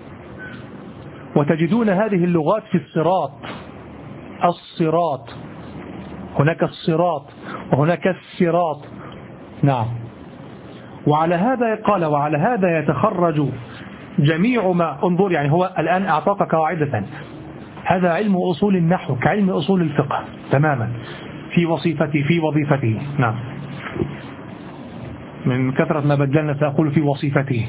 وتجدون هذه اللغات في الصراط. الصراط هناك الصراط وهناك الصراط. نعم. وعلى هذا قال وعلى هذا يتخرج جميع ما انظر. يعني هو الآن أعطاك قاعدة. هذا علم أصول النحو كعلم أصول الفقه تماما في وظيفته في وظيفته. نعم. من كثرة ما بدلنا سأقول في وظيفته.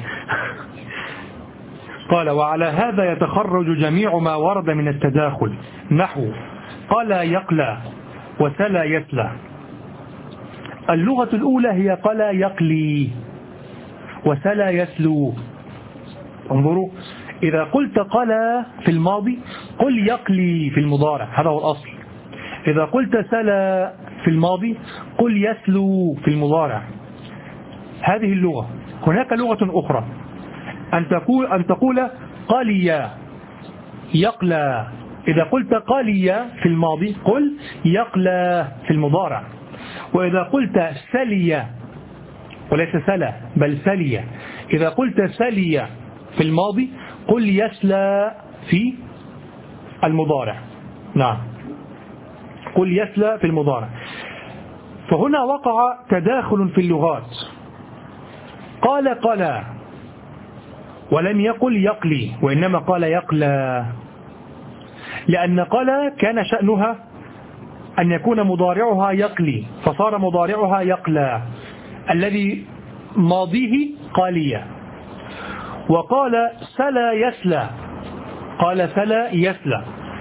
قال وعلى هذا يتخرج جميع ما ورد من التداخل نحو قال يقلى وسلا يسلى. اللغة الأولى هي قلى يقلي وسلا يسلو. انظروا إذا قلت قلى في الماضي قل يقلي في المضارع، هذا هو الأصل. إذا قلت سلا في الماضي قل يسلو في المضارع. هذه اللغة. هناك لغة أخرى أن تقول أن تقول قليا يقلى. إذا قلت قليا في الماضي قل يقلى في المضارع. وإذا قلت سليا وليس سلا بل سليا، إذا قلت سليا في الماضي قل يسلى في المضارع. نعم. قل يسلى في المضارع. فهنا وقع تداخل في اللغات. قال قلى ولم يقل يقلي وإنما قال يقلى، لأن قلى كان شأنها أن يكون مضارعها يقلي فصار مضارعها يقلى الذي ماضيه قالية. وقال سلا يسلى قال سلا يسلى.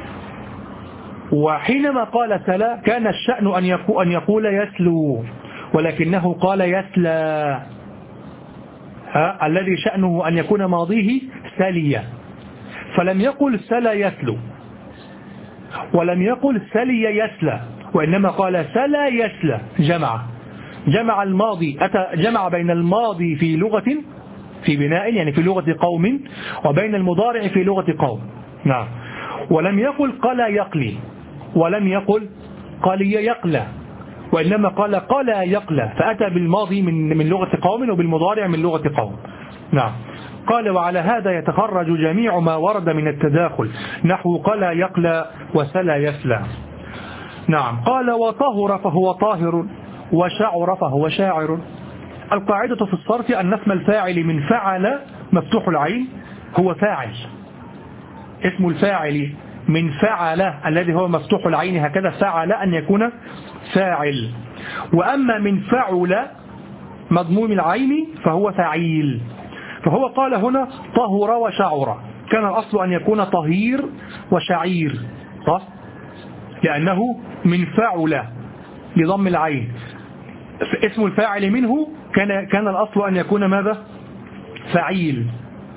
وحينما قال سلا كان الشأن أن يقول يسلو ولكنه قال يسلى ها الذي شأنه أن يكون ماضيه سليا، فلم يقل سلا يسلو ولم يقل سلي يسلى وإنما قال سلا يسلى. جمع جمع الماضي أتى جمع بين الماضي في لغة في بناء يعني في لغة قوم وبين المضارع في لغة قوم. نعم. ولم يقل قلا يقلي ولم يقل قالي يقلى وإنما قال قلا يقلى، فأتى بالماضي من من لغة قوم وبالمضارع من لغة قوم. نعم. قال وعلى هذا يتخرج جميع ما ورد من التداخل نحو قلى يقلى وسلى يسلى. نعم. قال وطهر فهو طاهر وشعر فهو شاعر. القاعدة في الصرف أن اسم الفاعل من فعل مفتوح العين هو فاعل. اسم الفاعل من فعل الذي هو مفتوح العين هكذا فعل أن يكون فاعل. وأما من فعل مضموم العين فهو فعيل. فهو قال هنا طهر وشعر، كان الأصل أن يكون طهير وشعير صح؟ لأنه من فعل لضم العين. اسم الفاعل منه كان كان الأصل أن يكون ماذا؟ فعيل.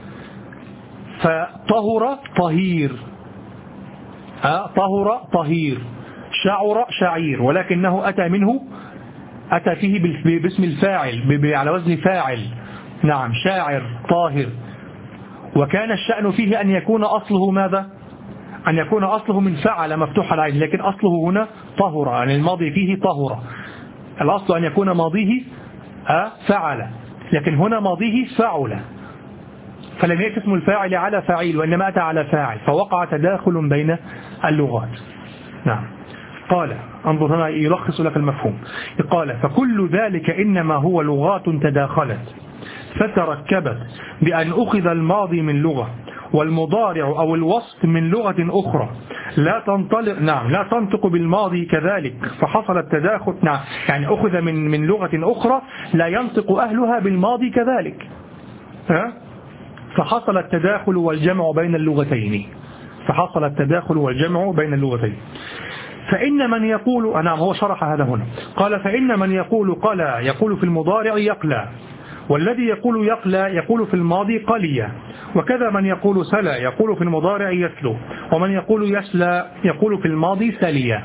فطهر طهير، أه؟ طهر طهير، شعر شعير، ولكنه أتى منه أتى فيه باسم الفاعل على وزن فاعل. نعم. شاعر طاهر. وكان الشأن فيه أن يكون أصله ماذا؟ أن يكون أصله من فعل مفتوح العين، لكن أصله هنا طهر، يعني الماضي فيه طهر. الأصل أن يكون ماضيه فعل، لكن هنا ماضيه فعل، فلم يأتي اسم الفاعل على فعيل وإنما أتى على فاعل، فوقع تداخل بين اللغات. نعم. قال انظر هنا يلخص لك المفهوم. قال فكل ذلك إنما هو لغات تداخلت فتركبت بأن أخذ الماضي من لغة والمضارع أو الوصف من لغة أخرى لا تنطلق نعم لا تنطق بالماضي كذلك فحصل التداخل. نعم. يعني أخذ من من لغة أخرى لا ينطق أهلها بالماضي كذلك، ها؟ فحصل التداخل والجمع بين اللغتين فحصل التداخل والجمع بين اللغتين. فإن من يقول نعم هو شرح هذا هنا. قال فإن من يقول قلى يقول في المضارع يقلى، والذي يقول يقلى يقول في الماضي قليا، وكذا من يقول سلى يقول في المضارع يسلو، ومن يقول يسلى يقول في الماضي سليا.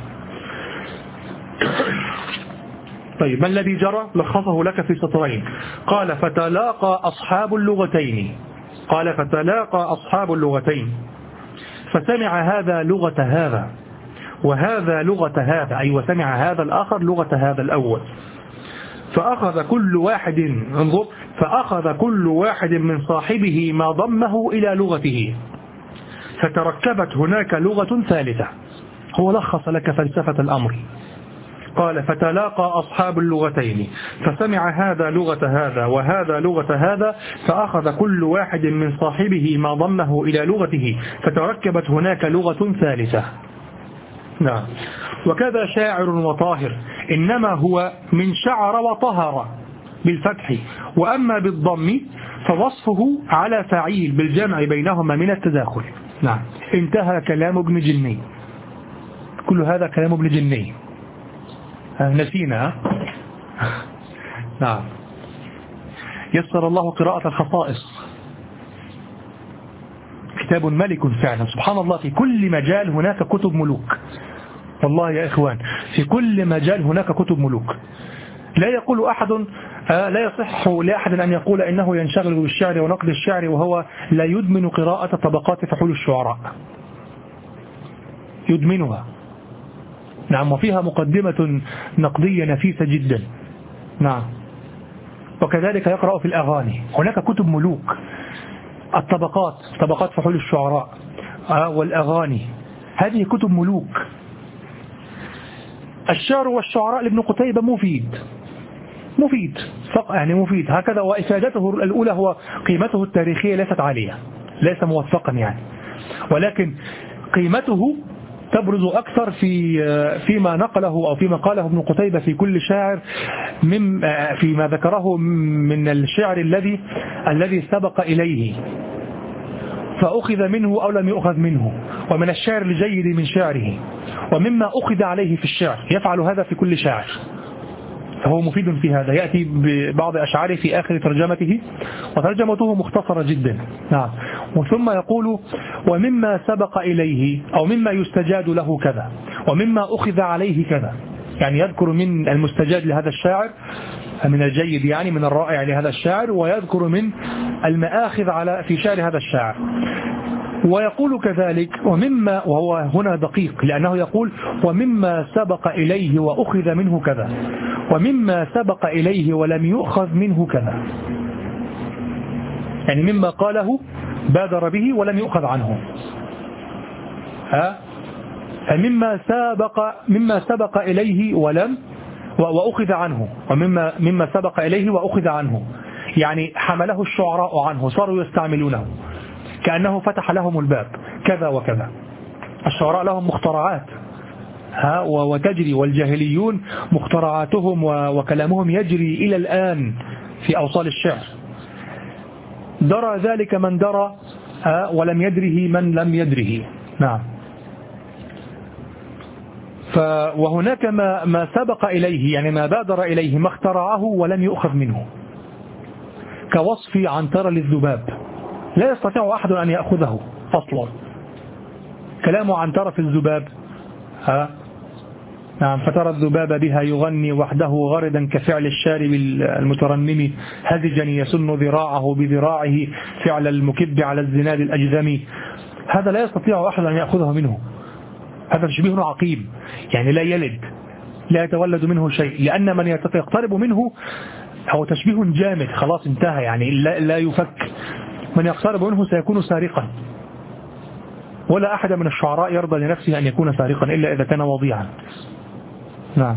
طيب ما الذي جرى؟ لخصه لك في سطرين. قال فتلاقى أصحاب اللغتين قال فتلاقى أصحاب اللغتين فسمع هذا لغة هذا وهذا لغة هذا، أي وسمع هذا الآخر لغة هذا الأول، فأخذ كل واحد انظر فأخذ كل واحد من صاحبه ما ضمه إلى لغته فتركبت هناك لغة ثالثة. هو لخص لك فلسفة الأمر. قال فتلاقى أصحاب اللغتين فسمع هذا لغة هذا وهذا لغة هذا فأخذ كل واحد من صاحبه ما ضمه إلى لغته فتركبت هناك لغة ثالثة. نعم. وكذا شاعر وطاهر إنما هو من شعر وطهر بالفتح، وأما بالضم فوصفه على فعيل بالجمع بينهما من التداخل. نعم. انتهى كلام ابن جني. كل هذا كلام ابن جني نسينا. نعم. يسر الله قراءة الخصائص، كتاب ملك فعلا سبحان الله. في كل مجال هناك كتب ملوك، والله يا إخوان في كل مجال هناك كتب ملوك. لا يقول أحد لا يصح لأحد أن يقول إنه ينشغل بالشعر ونقد الشعر وهو لا يدمن قراءة طبقات فحول الشعراء، يدمنها. نعم. وفيها مقدمة نقدية نفيسة جدا. نعم. وكذلك يقرأ في الأغاني، هناك كتب ملوك، الطبقات طبقات فحول الشعراء والأغاني، هذه كتب ملوك. الشعر والشعراء لابن قتيبة مفيد مفيد يعني مفيد هكذا. وإفادته الأولى هو قيمته التاريخية ليست عالية، ليس موثقا يعني، ولكن قيمته تبرز أكثر في فيما نقله أو فيما قاله ابن قتيبة في كل شاعر، من فيما ذكره من الشعر الذي الذي سبق إليه فأخذ منه أو لم يؤخذ منه، ومن الشعر الجيد من شعره، ومما أخذ عليه في الشعر. يفعل هذا في كل شاعر، فهو مفيد في هذا. يأتي ببعض أشعاره في آخر ترجمته، وترجمته مختصرة جدا. نعم. وثم يقول ومما سبق إليه أو مما يستجاد له كذا ومما أخذ عليه كذا، يعني يذكر من المستجاد لهذا الشاعر من الجيد يعني من الرائع لهذا الشاعر، ويذكر من المآخذ على في شعر هذا الشاعر. ويقول كذلك ومما، وهو هنا دقيق لأنه يقول ومما سبق إليه وأخذ منه كذا ومما سبق إليه ولم يؤخذ منه كذا. يعني مما قاله بادر به ولم يؤخذ عنه. ها مما سبق مما سبق إليه ولم وأخذ عنه، ومما مما سبق إليه وأخذ عنه، يعني حمله الشعراء عنه، صاروا يستعملونه كأنه فتح لهم الباب كذا وكذا. الشعراء لهم مخترعات ها وتجري، والجاهليون مخترعاتهم وكلامهم يجري إلى الآن في أوصال الشعر. درى ذلك من درى ولم يدره من لم يدره. نعم. وهناك ما ما سبق إليه، يعني ما بادر إليه، ما اخترعه ولم يؤخذ منه، كوصف عنترة للذباب، لا يستطيع أحد أن يأخذه أصلا. كلام عنترة في الذباب ها نعم. فترى الذباب بها يغني وحده غردا كفعل الشارب المترنم، هزجا يسن ذراعه بذراعه فعل المكب على الزناد الأجذم. هذا لا يستطيع أحد أن يأخذه منه. هذا تشبيه عقيم، يعني لا يلد، لا يتولد منه شيء، لأن من يقترب منه هو تشبيه جامد خلاص انتهى، يعني لا, لا يفك. من يقترب منه سيكون سارقا، ولا أحد من الشعراء يرضى لنفسه أن يكون سارقا إلا إذا كان وضيعا. نعم.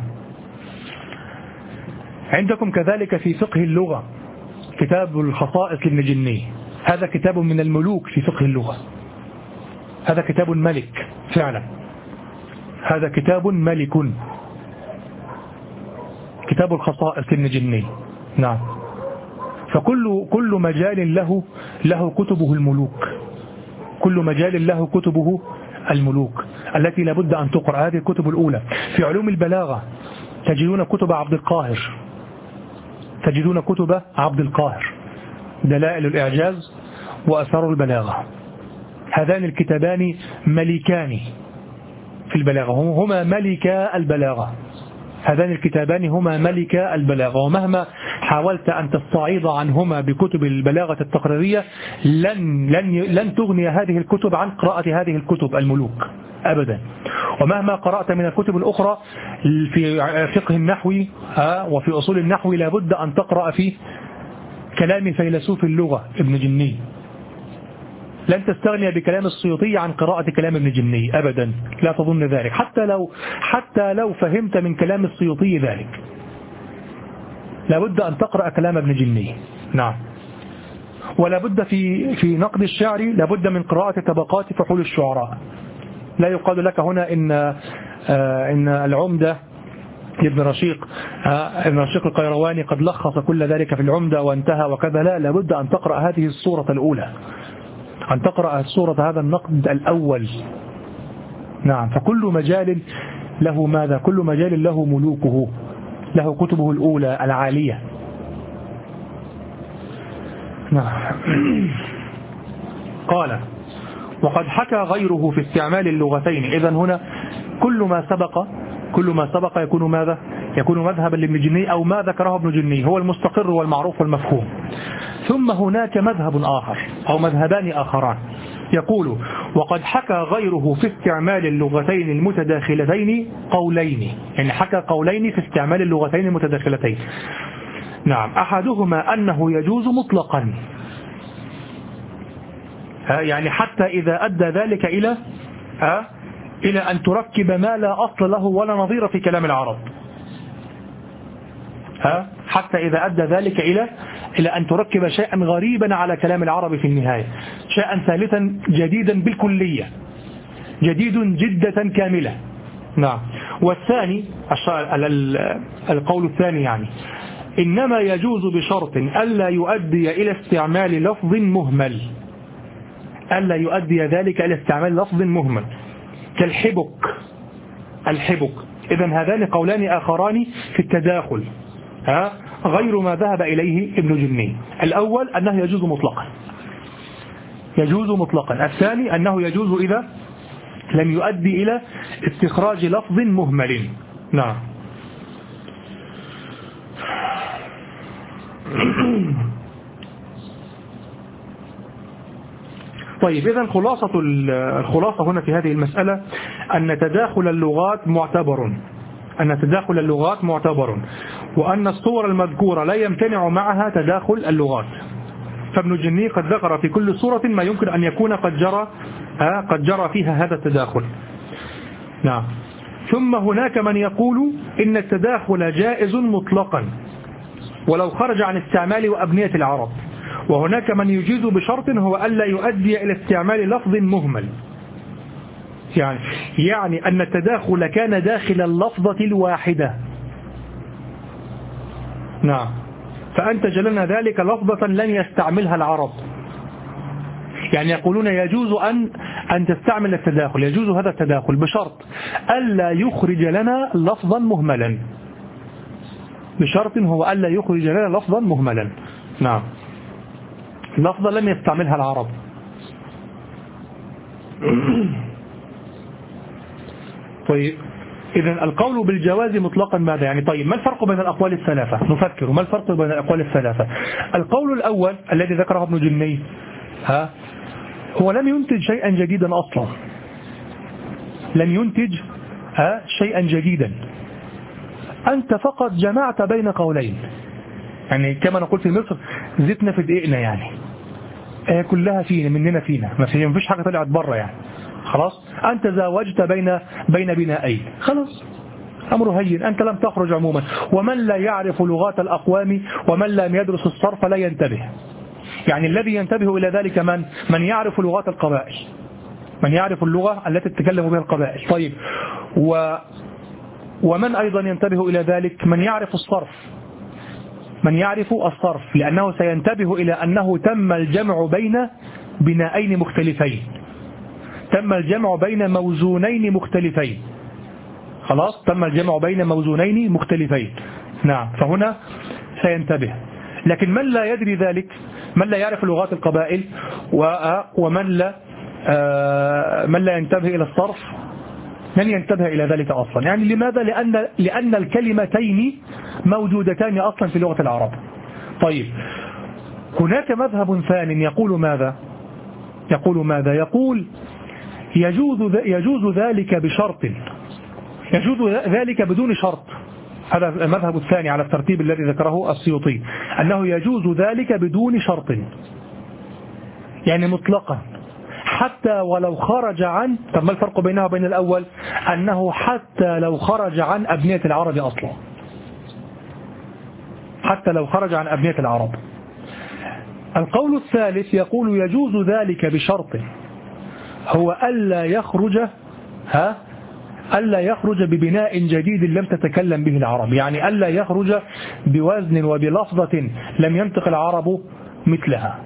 عندكم كذلك في فقه اللغة كتاب الخصائص لابن جني، هذا كتاب من الملوك في فقه اللغة، هذا كتاب ملك فعلا، هذا كتاب ملك، كتاب الخصائص لابن جني. نعم. فكل كل مجال له له كتبه الملوك، كل مجال له كتبه الملوك التي لابد أن تقرأ. هذه الكتب الأولى. في علوم البلاغة تجدون كتب عبد القاهر، تجدون كتب عبد القاهر، دلائل الإعجاز وأسرار البلاغة. هذان الكتابان ملكان في البلاغة، هما ملكا البلاغة، هذان الكتابان هما ملكا البلاغة. ومهما حاولت أن تستعيض عنهما بكتب البلاغة التقريرية لن, لن, لن تغني هذه الكتب عن قراءة هذه الكتب الملوك أبدا. ومهما قرأت من الكتب الأخرى في فقه النحو وفي أصول النحو لابد أن تقرأ في كلام فيلسوف اللغة ابن جني. لن تستغني بكلام السيوطي عن قراءة كلام ابن جني أبدا، لا تظن ذلك، حتى لو حتى لو فهمت من كلام السيوطي ذلك لابد أن تقرأ كلام ابن جني. نعم. ولا بد في في نقد الشعر لابد من قراءة طبقات فحول الشعراء. لا يقال لك هنا إن إن العمدة ابن رشيق ابن رشيق القيرواني قد لخص كل ذلك في العمدة وانتهى وكذا، لا، لابد أن تقرأ هذه الصورة الأولى، أن تقرأ صورة هذا النقد الأول. نعم. فكل مجال له ماذا؟ كل مجال له ملوكه، له كتبه الأولى العالية. نعم. قال وقد حكى غيره في استعمال اللغتين. إذن هنا كل ما سبق كل ما سبق يكون ماذا؟ يكون مذهبا لابن جني أو ما ذكره ابن جني، هو المستقر والمعروف والمفهوم. ثم هناك مذهب آخر أو مذهبان آخران، يقول وقد حكى غيره في استعمال اللغتين المتداخلتين قولين، يعني حكى قولين في استعمال اللغتين المتداخلتين. نعم. أحدهما أنه يجوز مطلقا، يعني حتى إذا أدى ذلك إلى إلى أن تركب ما لا أصل له ولا نظير في كلام العرب، ها حتى إذا أدى ذلك إلى إلى أن تركب شيئا غريبا على كلام العرب في النهاية، شيئا ثالثا جديدا بالكلية، جديد جدة كاملة. نعم. والثاني القول الثاني يعني إنما يجوز بشرط ألا يؤدي إلى استعمال لفظ مهمل، ألا يؤدي ذلك إلى استعمال لفظ مهمل كالحبك، الحبك. إذن هذان قولان آخران في التداخل ها غير ما ذهب إليه ابن جني. الأول أنه يجوز مطلقا، يجوز مطلقا. الثاني أنه يجوز إذا لم يؤدي إلى استخراج لفظ مهمل. نعم. طيب إذن خلاصة الخلاصة هنا في هذه المسألة أن تداخل اللغات معتبر، أن تداخل اللغات معتبر، وأن الصور المذكورة لا يمتنع معها تداخل اللغات. فابن جني قد ذكر في كل صورة ما يمكن أن يكون قد جرى قد جرى فيها هذا التداخل. نعم. ثم هناك من يقول إن التداخل جائز مطلقا ولو خرج عن استعمال وأبنية العرب، وهناك من يجيز بشرط هو ألا يؤدي إلى استعمال لفظ مهمل، يعني يعني أن التداخل كان داخل اللفظة الواحدة. نعم. فأنتج لنا ذلك لفظة لن يستعملها العرب، يعني يقولون يجوز أن أن تستعمل التداخل، يجوز هذا التداخل بشرط ألا يخرج لنا لفظا مهملا، بشرط هو ألا يخرج لنا لفظا مهملا. نعم. لفظا لم يستعملها العرب. طيب إذن القول بالجواز مطلقا ماذا يعني؟ طيب ما الفرق بين الأقوال الثلاثة؟ نفكر ما الفرق بين الأقوال الثلاثة؟ القول الأول الذي ذكره ابن جني ها هو لم ينتج شيئا جديدا أصلا، لم ينتج ها شيئا جديدا، أنت فقط جمعت بين قولين، يعني كما نقول في مصر زيتنا في دقيقنا، يعني آه كلها فينا مننا فينا، ما فيش حاجة طلعت بره يعني. خلاص أنت زاوجت بين بين بنائين، خلاص أمر هين، أنت لم تخرج عموما. ومن لا يعرف لغات الأقوام ومن لم يدرس الصرف لا ينتبه، يعني الذي ينتبه إلى ذلك من من يعرف لغات القبائل، من يعرف اللغة التي تتكلم بها القبائل. طيب و ومن أيضا ينتبه إلى ذلك؟ من يعرف الصرف، من يعرف الصرف، لأنه سينتبه إلى أنه تم الجمع بين بنائين مختلفين، تم الجمع بين موزونين مختلفين، خلاص تم الجمع بين موزونين مختلفين. نعم. فهنا سينتبه. لكن من لا يدري ذلك، من لا يعرف لغات القبائل ومن لا من لا ينتبه إلى الصرف لن ينتبه إلى ذلك أصلا. يعني لماذا؟ لأن لأن الكلمتين موجودتان أصلا في لغة العرب. طيب هناك مذهب ثاني يقول ماذا؟ يقول ماذا؟ يقول يجوز يجوز ذلك بشرط، يجوز ذلك بدون شرط. هذا المذهب الثاني على الترتيب الذي ذكره السيوطي، أنه يجوز ذلك بدون شرط، يعني مطلقا، حتى ولو خرج عن. طب ما الفرق بينه وبين الأول؟ أنه حتى لو خرج عن أبنية العرب أصلا، حتى لو خرج عن أبنية العرب. القول الثالث يقول يجوز ذلك بشرط، هو ألا يخرج ها ألا يخرج ببناء جديد لم تتكلم به العرب، يعني ألا يخرج بوزن وبلفظة لم ينطق العرب مثلها.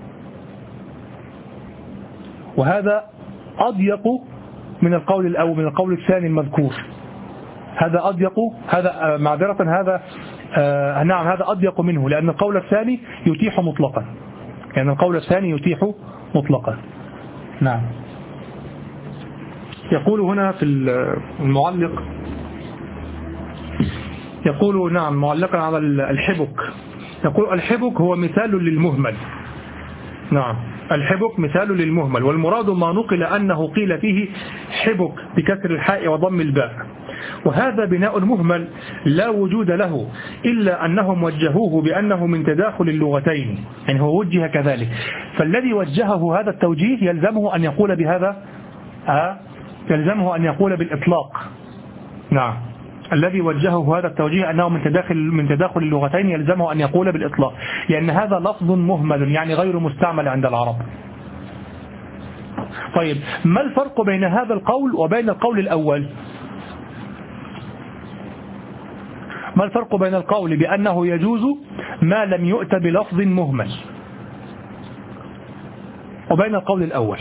وهذا أضيق من القول الأول، من القول الثاني المذكور، هذا أضيق، هذا معذرة هذا آه نعم هذا أضيق منه، لأن القول الثاني يتيح مطلقا، يعني القول الثاني يتيح مطلقا. نعم. يقول هنا في المعلق، يقول نعم معلقا على الحبك، يقول الحبك هو مثال للمهمل. نعم الحبك مثال للمهمل، والمراد ما نقل أنه قيل فيه حبك بكسر الحاء وضم الباء، وهذا بناء مهمل لا وجود له، إلا أنهم وجهوه بأنه من تداخل اللغتين، يعني هو وجه كذلك، فالذي وجهه هذا التوجيه يلزمه أن يقول بهذا آه يلزمه أن يقول بالإطلاق. نعم الذي وجهه هذا التوجيه أنه من تداخل من تداخل اللغتين يلزمه أن يقول بالإطلاق، لأن هذا لفظ مهمل يعني غير مستعمل عند العرب. طيب ما الفرق بين هذا القول وبين القول الأول؟ ما الفرق بين القول بأنه يجوز ما لم يؤت بلفظ مهمل وبين القول الأول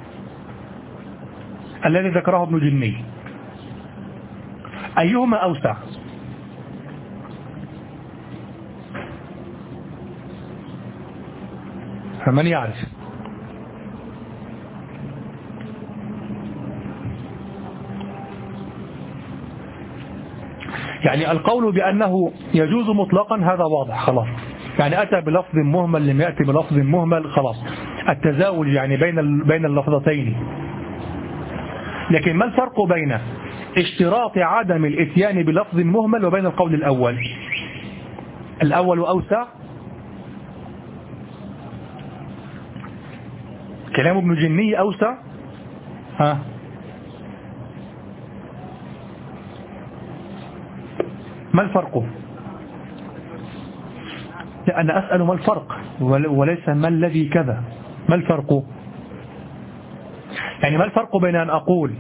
الذي ذكره ابن جني؟ أيهما أوسع؟ فمن يعرف؟ يعني القول بأنه يجوز مطلقا هذا واضح خلاص، يعني أتى بلفظ مهمل لم يأتي بلفظ مهمل خلاص، التزاوج يعني بين بين اللفظتين. لكن ما الفرق بين اشتراط عدم الاتيان بلفظ مهمل وبين القول الأول؟ الأول أوسع كلام ابن جني أوسع. ها ما الفرق؟ لا أنا أسأل ما الفرق وليس ما الذي كذا. ما الفرق؟ يعني ما الفرق بين أن أقول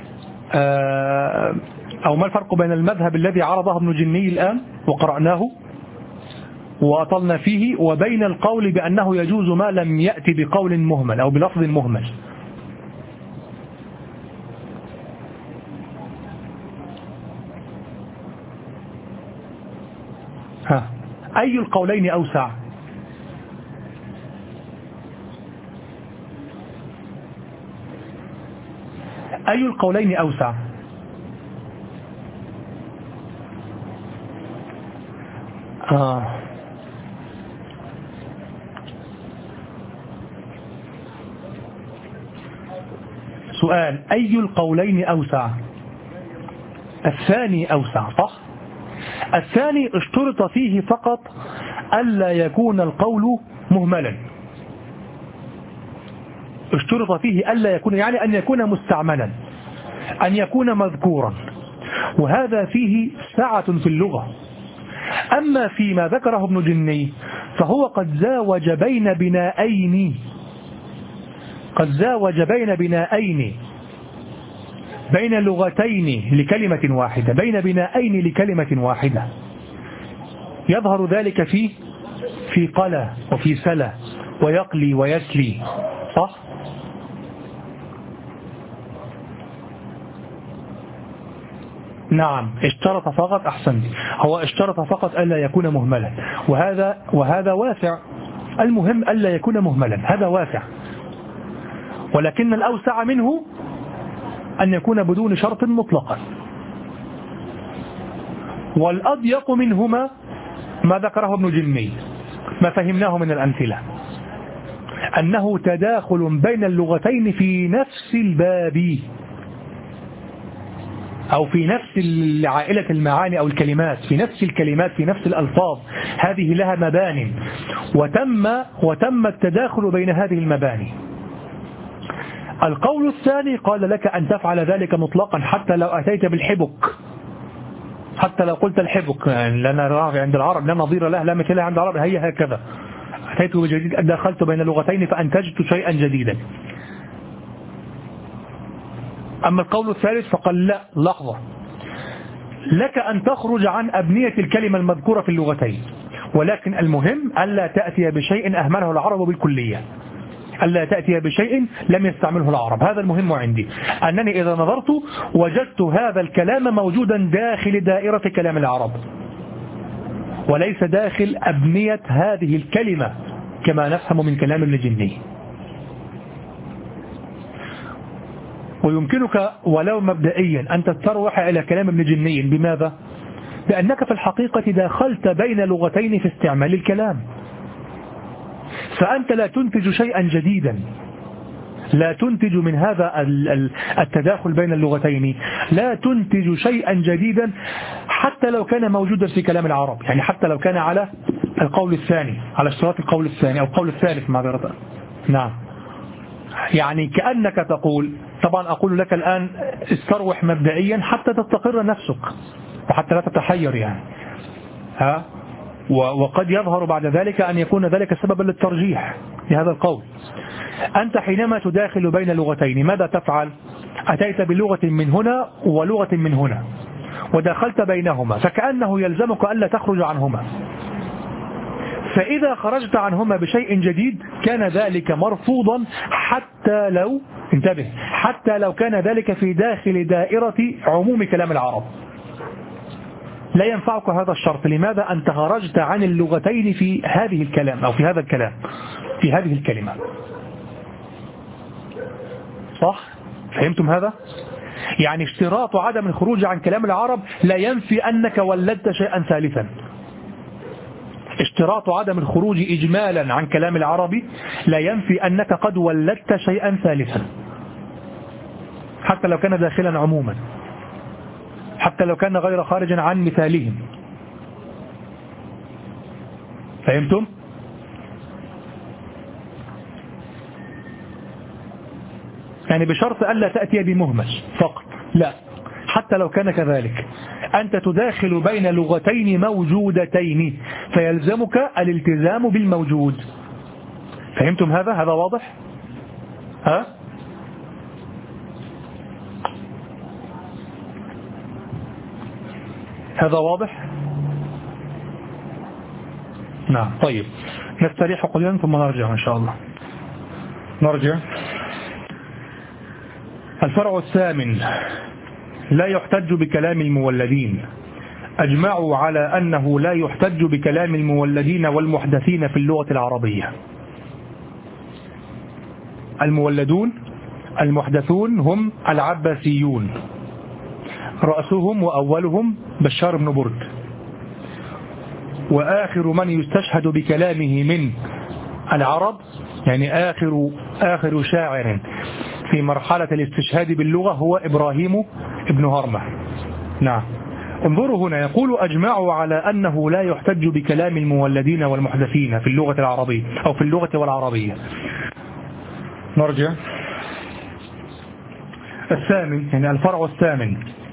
أو ما الفرق بين المذهب الذي عرضه ابن جني الآن وقرأناه وأطلنا فيه وبين القول بأنه يجوز ما لم يأتي بقول مهمل أو بلفظ مهمل؟ ها أي القولين أوسع؟ أي القولين أوسع؟ آه. سؤال: أي القولين أوسع؟ الثاني أوسع صح؟ الثاني اشترط فيه فقط ألا يكون القول مهملا، اشترط فيه ألا يكون، يعني أن يكون مستعملا، أن يكون مذكورا، وهذا فيه سعة في اللغة. أما فيما ذكره ابن جني فهو قد زاوج بين بنائين، قد زاوج بين بنائين، بين لغتين لكلمة واحدة، بين بنائين لكلمة واحدة. يظهر ذلك في في قلى وفي سلى ويقلي ويسلي صح؟ نعم اشترط فقط، أحسن، هو اشترط فقط ألا يكون مهملا، وهذا وهذا واسع. المهم ألا يكون مهملا، هذا واسع، ولكن الأوسع منه أن يكون بدون شرط مطلقا. والأضيق منهما ما ذكره ابن جني، ما فهمناه من الأمثلة، أنه تداخل بين اللغتين في نفس الباب أو في نفس عائلة المعاني أو الكلمات، في نفس الكلمات، في نفس الألفاظ، هذه لها مبان وتم وتم التداخل بين هذه المباني. القول الثاني قال لك أن تفعل ذلك مطلقا حتى لو أتيت بالحبك، حتى لو قلت الحبك لنا عند العرب لا نظير له لا مثل عند العرب، هي هكذا أتيت بجديد، دخلت بين لغتين فأنتجت شيئا جديدا. أما القول الثالث فقال لا، لحظة، لك أن تخرج عن أبنية الكلمة المذكورة في اللغتين، ولكن المهم ألا تأتي بشيء أهمله العرب بالكلية، ألا تأتي بشيء لم يستعمله العرب. هذا المهم عندي، أنني إذا نظرت وجدت هذا الكلام موجودا داخل دائرة كلام العرب وليس داخل أبنية هذه الكلمة كما نفهم من كلام ابن جني. ويمكنك ولو مبدئيا أن تتروح إلى كلام ابن جني. بماذا؟ لأنك في الحقيقة دخلت بين لغتين في استعمال الكلام، فأنت لا تنتج شيئا جديدا، لا تنتج من هذا التداخل بين اللغتين، لا تنتج شيئا جديدا حتى لو كان موجودا في كلام العرب، يعني حتى لو كان على القول الثاني، على اشتراط القول الثاني أو القول الثالث معذرة. نعم، يعني كأنك تقول، طبعا أقول لك الآن استروح مبدئيا حتى تستقر نفسك وحتى لا تتحير يعني ها، وقد يظهر بعد ذلك أن يكون ذلك سببا للترجيح لهذا القول. أنت حينما تداخل بين لغتين ماذا تفعل؟ أتيت بلغة من هنا ولغة من هنا ودخلت بينهما، فكأنه يلزمك ألا تخرج عنهما، فإذا خرجت عنهما بشيء جديد كان ذلك مرفوضا، حتى لو انتبه حتى لو كان ذلك في داخل دائرة عموم كلام العرب. لا ينفعك هذا الشرط. لماذا؟ أنت خرجت عن اللغتين في هذه الكلام أو في هذا الكلام، في هذه الكلمة. صح؟ فهمتم هذا؟ يعني اشتراط عدم الخروج عن كلام العرب لا ينفي أنك ولدت شيئا ثالثا. اشتراط عدم الخروج إجمالا عن كلام العربي لا ينفي أنك قد ولدت شيئا ثالثا، حتى لو كان داخلا عموما، حتى لو كان غير خارج عن مثالهم. فهمتم؟ يعني بشرط ألا تأتي بمهمل فقط، لا، حتى لو كان كذلك أنت تداخل بين لغتين موجودتين فيلزمك الالتزام بالموجود. فهمتم هذا؟ هذا واضح؟ ها؟ هذا واضح؟ نعم. طيب نستريح قليلا ثم نرجع إن شاء الله. نرجع. الفرع الثامن: لا يحتج بكلام المولدين. أجمعوا على أنه لا يحتج بكلام المولدين والمحدثين في اللغة العربية. المولدون المحدثون هم العباسيون، رأسهم وأولهم بشار بن برد، وآخر من يستشهد بكلامه من العرب، يعني آخر آخر شاعر في مرحلة الاستشهاد باللغة هو إبراهيم بن هرمة. نعم. انظروا هنا، يقول أجمعوا على أنه لا يحتج بكلام المولدين والمحدثين في اللغة العربية أو في اللغة والعربية. نرجع. الثامن، يعني الفرع الثامن: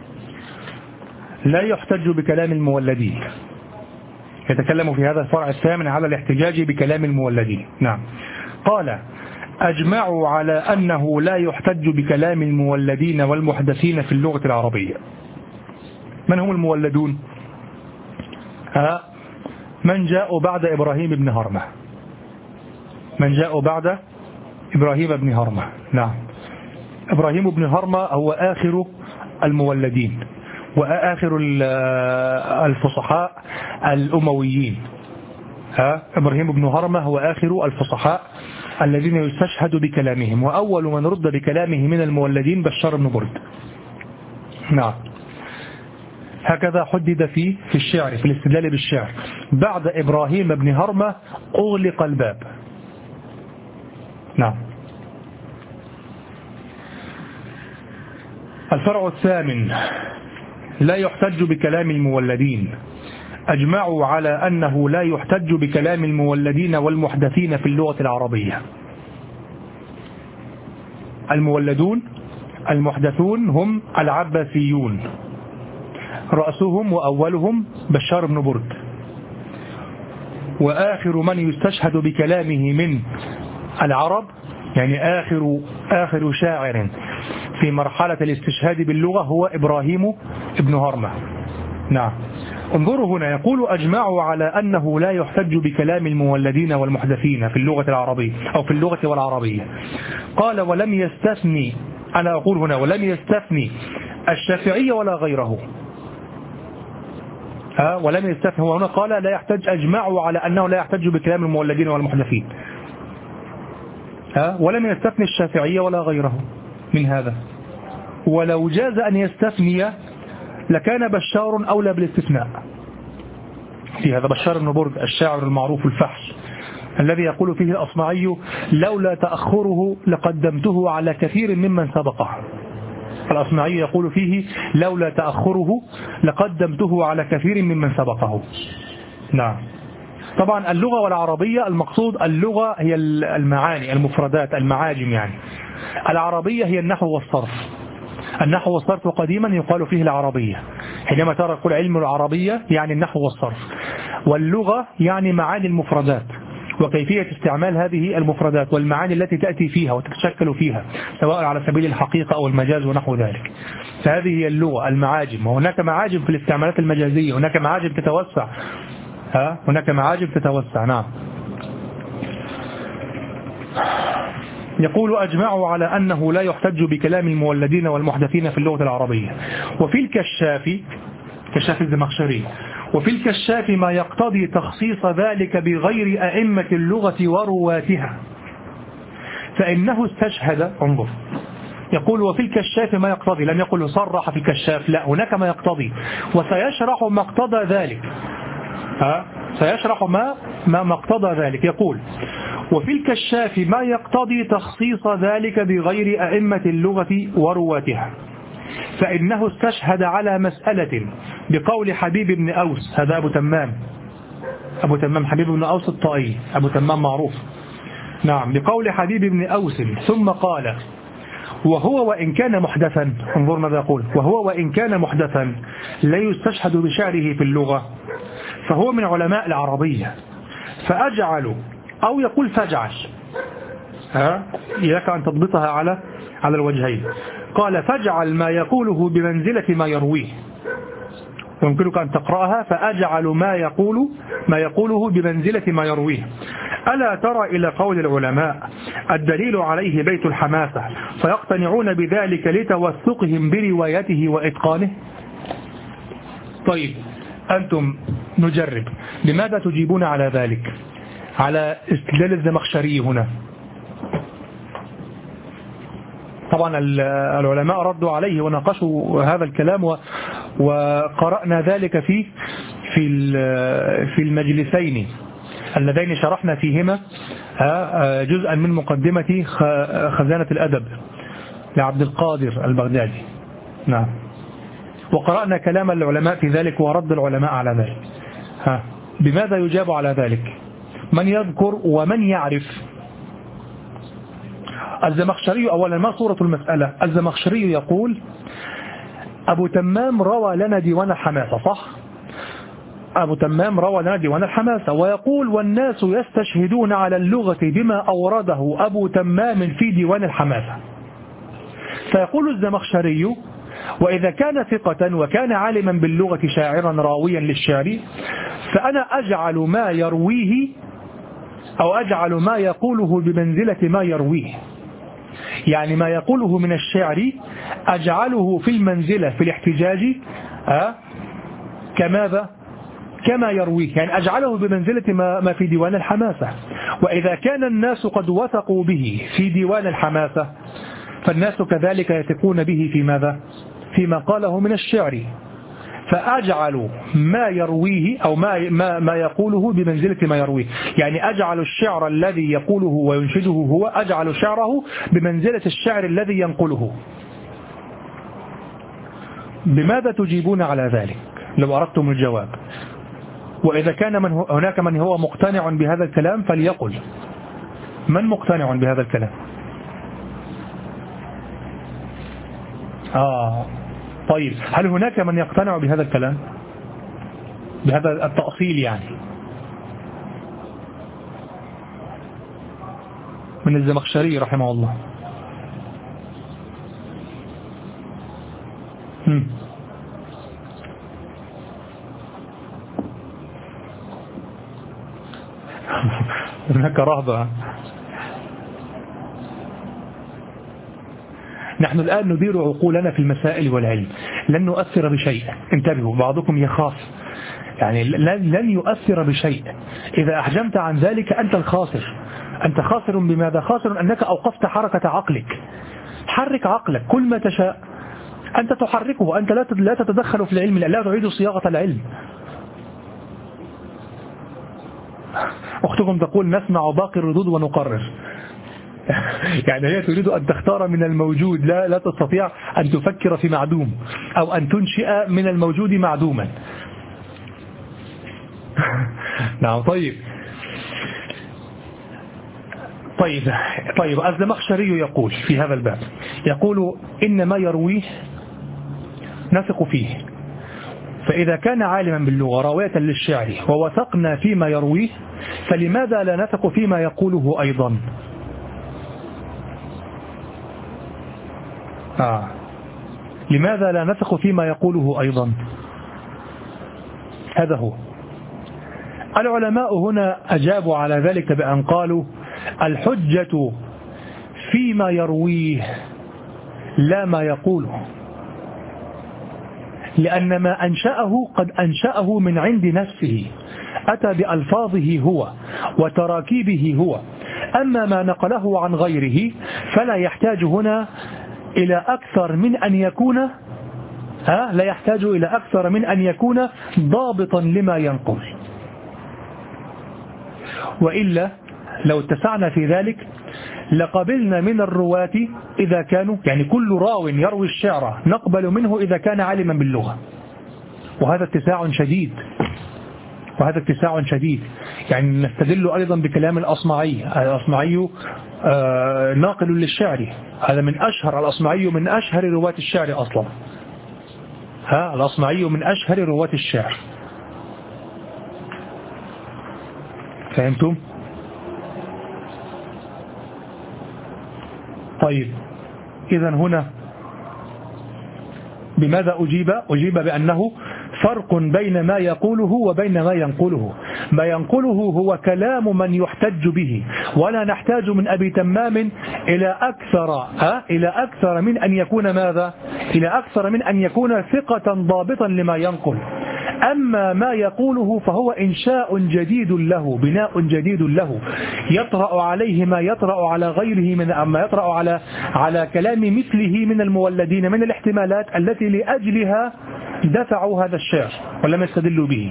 لا يحتج بكلام المولدين. يتكلم في هذا الفرع الثامن على الاحتجاج بكلام المولدين. نعم. قال: أجمعوا على أنه لا يحتج بكلام المولدين والمحدثين في اللغة العربية. من هم المولدون؟ ها، من جاءوا بعد إبراهيم بن هرمة، من جاءوا بعد إبراهيم بن هرمة. نعم. إبراهيم بن هرمة هو آخر المولدين وآخر الفصحاء الأمويين. ها، إبراهيم بن هرمة هو آخر الفصحاء الذين يستشهد بكلامهم، وأول من رد بكلامه من المولدين بشار بن برد. نعم. هكذا حدد فيه في الشعر، في الاستدلال بالشعر: بعد إبراهيم بن هرمة أغلق الباب. نعم. الفرع الثامن: لا يحتج بكلام المولدين. أجمعوا على أنه لا يحتج بكلام المولدين والمحدثين في اللغة العربية. المولدون المحدثون هم العباسيون، رأسهم وأولهم بشار بن برد، وآخر من يستشهد بكلامه من العرب، يعني آخر آخر شاعر في مرحلة الاستشهاد باللغة هو إبراهيم بن هرمة. نعم. انظروا هنا، يقول أجمعوا على أنه لا يحتج بكلام المولدين والمحدثين في اللغة العربية أو في اللغة والعربية. قال: ولم يستثني، أنا أقول هنا ولم يستثني الشافعي ولا غيره. ها، ولم يستثني، هو هنا قال لا يحتج، أجمعوا على أنه لا يحتج بكلام المولدين والمحدثين. ها، ولم يستثني الشافعي ولا غيره من هذا. ولو جاز أن يستثني لكان بشار أولى بالاستثناء في هذا. بشار بن برد الشاعر المعروف الفحش الذي يقول فيه الأصمعي: لولا تأخره لقدمته على كثير ممن سبقه. الأصمعي يقول فيه: لولا تأخره لقدمته على كثير ممن سبقه. نعم. طبعا اللغة والعربية المقصود اللغة هي المعاني، المفردات، المعاجم، يعني العربية هي النحو والصرف. النحو والصرف قديما يقال فيه العربية، حينما ترى يقول علم العربية يعني النحو والصرف. واللغة يعني معاني المفردات وكيفية استعمال هذه المفردات والمعاني التي تأتي فيها وتتشكل فيها، سواء على سبيل الحقيقة أو المجاز ونحو ذلك. فهذه هي اللغة، المعاجم. وهناك معاجم في الاستعمالات المجازية، هناك معاجم تتوسع. ها، هناك معاجم تتوسع. نعم. يقول: أجمعوا على أنه لا يحتج بكلام المولدين والمحدثين في اللغة العربية. وفي الكشاف، كشاف الزمخشري، وفي الكشاف ما يقتضي تخصيص ذلك بغير أئمة اللغة ورواتها، فإنه استشهد. انظر، يقول: وفي الكشاف ما يقتضي، لم يقل صرح في الكشاف، لا، هناك ما يقتضي، وسيشرح ما اقتضى ذلك. ها، سيشرح ما ما مقتضى ذلك. يقول: وفي الكشاف ما يقتضي تخصيص ذلك بغير أئمة اللغة ورواتها، فإنه استشهد على مسألة بقول حبيب بن أوس. هذا أبو تمام، أبو تمام حبيب بن أوس الطائي، أبو تمام معروف. نعم. بقول حبيب بن أوس ثم قال: وهو وإن كان محدثا، انظر ماذا يقول، وهو وإن كان محدثا لا يستشهد بشعره في اللغة فهو من علماء العربية، فأجعل أو يقول فاجعل، ها إياك أن تضبطها على على الوجهين. قال فاجعل ما يقوله بمنزلة ما يرويه، ويمكنك أن تقرأها فأجعل ما يقول ما يقوله بمنزلة ما يرويه. ألا ترى إلى قول العلماء الدليل عليه بيت الحماسة فيقتنعون بذلك لتوثقهم بروايته وإتقانه. طيب أنتم نجرب، لماذا تجيبون على ذلك، على استدلال الزمخشري هنا؟ طبعا العلماء ردوا عليه وناقشوا هذا الكلام، وقرأنا ذلك في في في المجلسين اللذين شرحنا فيهما جزءا من مقدمة خزانة الأدب لعبد القادر البغدادي. نعم، وقرأنا كلام العلماء في ذلك ورد العلماء على ذلك. ها بماذا يجاب على ذلك؟ من يذكر ومن يعرف؟ الزمخشري أولا، ما صورة المسألة؟ الزمخشري يقول أبو تمام روى لنا ديوان الحماسة، صح؟ أبو تمام روى لنا ديوان الحماسة، ويقول والناس يستشهدون على اللغة بما أورده أبو تمام في ديوان الحماسة. فيقول الزمخشري وإذا كان ثقة وكان عالما باللغة شاعرا راويا للشعر فأنا أجعل ما يرويه أو أجعل ما يقوله بمنزلة ما يرويه، يعني ما يقوله من الشعر أجعله في المنزلة في الاحتجاج أه؟ كماذا؟ كما يرويه، يعني أجعله بمنزلة ما, ما في ديوان الحماسة. وإذا كان الناس قد وثقوا به في ديوان الحماسة فالناس كذلك يثقون به في ماذا؟ فيما قاله من الشعر، فأجعل ما يرويه أو ما, ما, ما يقوله بمنزلة ما يرويه، يعني أجعل الشعر الذي يقوله وينشده هو أجعل شعره بمنزلة الشعر الذي ينقله. بماذا تجيبون على ذلك لو أردتم الجواب؟ وإذا كان من هناك من هو مقتنع بهذا الكلام فليقل من مقتنع بهذا الكلام. آه طيب، هل هناك من يقتنع بهذا الكلام، بهذا التأصيل يعني من الزمخشري رحمه الله؟ هم. هناك رهبة. نحن الآن ندير عقولنا في المسائل والعلم، لن نؤثر بشيء، انتبهوا، بعضكم يخاف، يعني لن يؤثر بشيء. إذا أحجمت عن ذلك أنت الخاسر. أنت خاسر بماذا؟ خاسر أنك أوقفت حركة عقلك. حرك عقلك كل ما تشاء، أنت تحركه، أنت لا تتدخل في العلم، لا تعيد صياغة العلم. أختكم تقول نسمع باقي الردود ونقرر. يعني هي تريد أن تختار من الموجود، لا لا تستطيع أن تفكر في معدوم أو أن تنشئ من الموجود معدوما. نعم. طيب طيب طيب الزمخشري يقول في هذا الباب، يقول إن ما يرويه نثق فيه، فإذا كان عالما باللغة راوية للشعر ووثقنا فيما يرويه فلماذا لا نثق فيما يقوله أيضا؟ آه. لماذا لا نثق فيما يقوله أيضا؟ هذا هو. العلماء هنا أجابوا على ذلك بأن قالوا الحجة فيما يرويه لا ما يقوله، لأن ما أنشأه قد أنشأه من عند نفسه، أتى بألفاظه هو وتراكيبه هو. أما ما نقله عن غيره فلا يحتاج هنا إلى أكثر من أن يكون ها لا يحتاج إلى أكثر من أن يكون ضابطا لما ينقل. وإلا لو اتسعنا في ذلك لقبلنا من الرواة إذا كانوا، يعني كل راو يروي الشعر نقبل منه إذا كان عالما باللغة، وهذا اتساع شديد وهذا اتساع شديد. يعني نستدل أيضا بكلام الأصمعي. الأصمعي آه ناقل للشعر، هذا من أشهر، الأصمعي من أشهر رواة الشعر أصلا. ها الأصمعي من أشهر رواة الشعر. فهمتم؟ طيب إذن هنا بماذا أجيب؟ أجيب بأنه فرق بين ما يقوله وبين ما ينقله. ما ينقله هو كلام من يحتج به، ولا نحتاج من أبي تمام إلى أكثر ها إلى أكثر من أن يكون ماذا؟ إلى أكثر من أن يكون ثقة ضابطا لما ينقل. أما ما يقوله فهو إنشاء جديد له، بناء جديد له، يطرأ عليه ما يطرأ على غيره من أما يطرأ على على كلام مثله من المولدين من الاحتمالات التي لأجلها دفعوا هذا الشعر ولم يستدلوا به.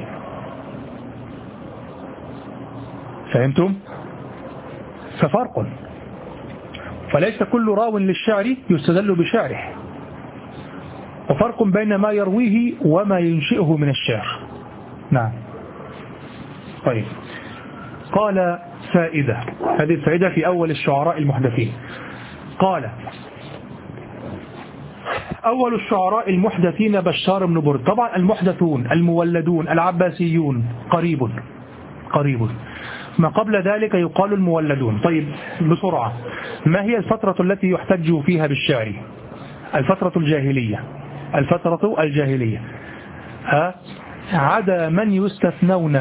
فهمتم؟ ففرق، فليس كل راو للشعر يستدل بشعره، وفرق بين ما يرويه وما ينشئه من الشعر. نعم. طيب قال فائدة، هذه الفائدة في أول الشعراء المحدثين. قال أول الشعراء المحدثين بشار بن برد. طبعا المحدثون المولدون العباسيون قريب قريب، ما قبل ذلك يقال المولدون. طيب بسرعة، ما هي الفترة التي يحتج فيها بالشعر؟ الفترة الجاهلية، الفترة الجاهلية. ها عدا من يستثنون،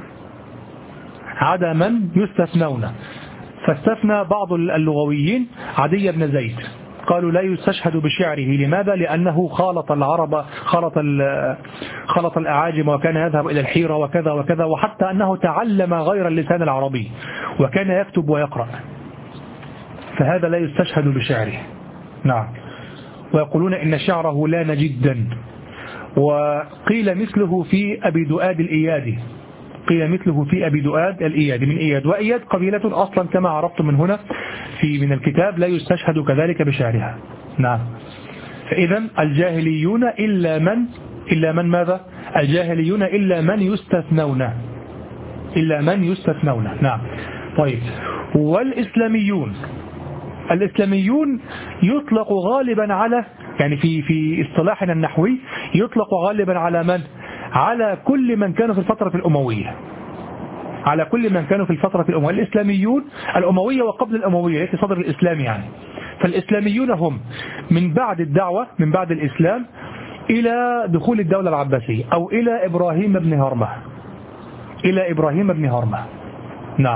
عدا من يستثنون، فاستثنى بعض اللغويين عدي بن زيد، قالوا لا يستشهد بشعره. لماذا؟ لأنه خالط العرب، خلط خلط الأعاجم، وكان يذهب إلى الحيرة وكذا وكذا، وحتى أنه تعلم غير اللسان العربي وكان يكتب ويقرأ، فهذا لا يستشهد بشعره. نعم. ويقولون إن شعره لان جدا. وقيل مثله في أبي دؤاد الإيادي، قيل مثله في أبي دؤاد الإيادي من إياد، وإياد قبيلة أصلا كما عرفت من هنا في من الكتاب لا يستشهد كذلك بشعرها. نعم. فإذا الجاهليون إلا من إلا من ماذا؟ الجاهليون إلا من يستثنون، إلا من يستثنون. نعم. طيب والإسلاميون، الإسلاميون يطلق غالبا على، يعني في في اصطلاحنا النحوي يطلق غالبا على من؟ على كل من كانوا في الفترة الأموية، على كل من كانوا في الفترة الأموية. الإسلاميون الأموية وقبل الأموية في صدر الإسلام يعني. فالإسلاميون هم من بعد الدعوة، من بعد الإسلام إلى دخول الدولة العباسية، أو إلى إبراهيم بن هرمة، إلى إبراهيم بن هرمة. نعم.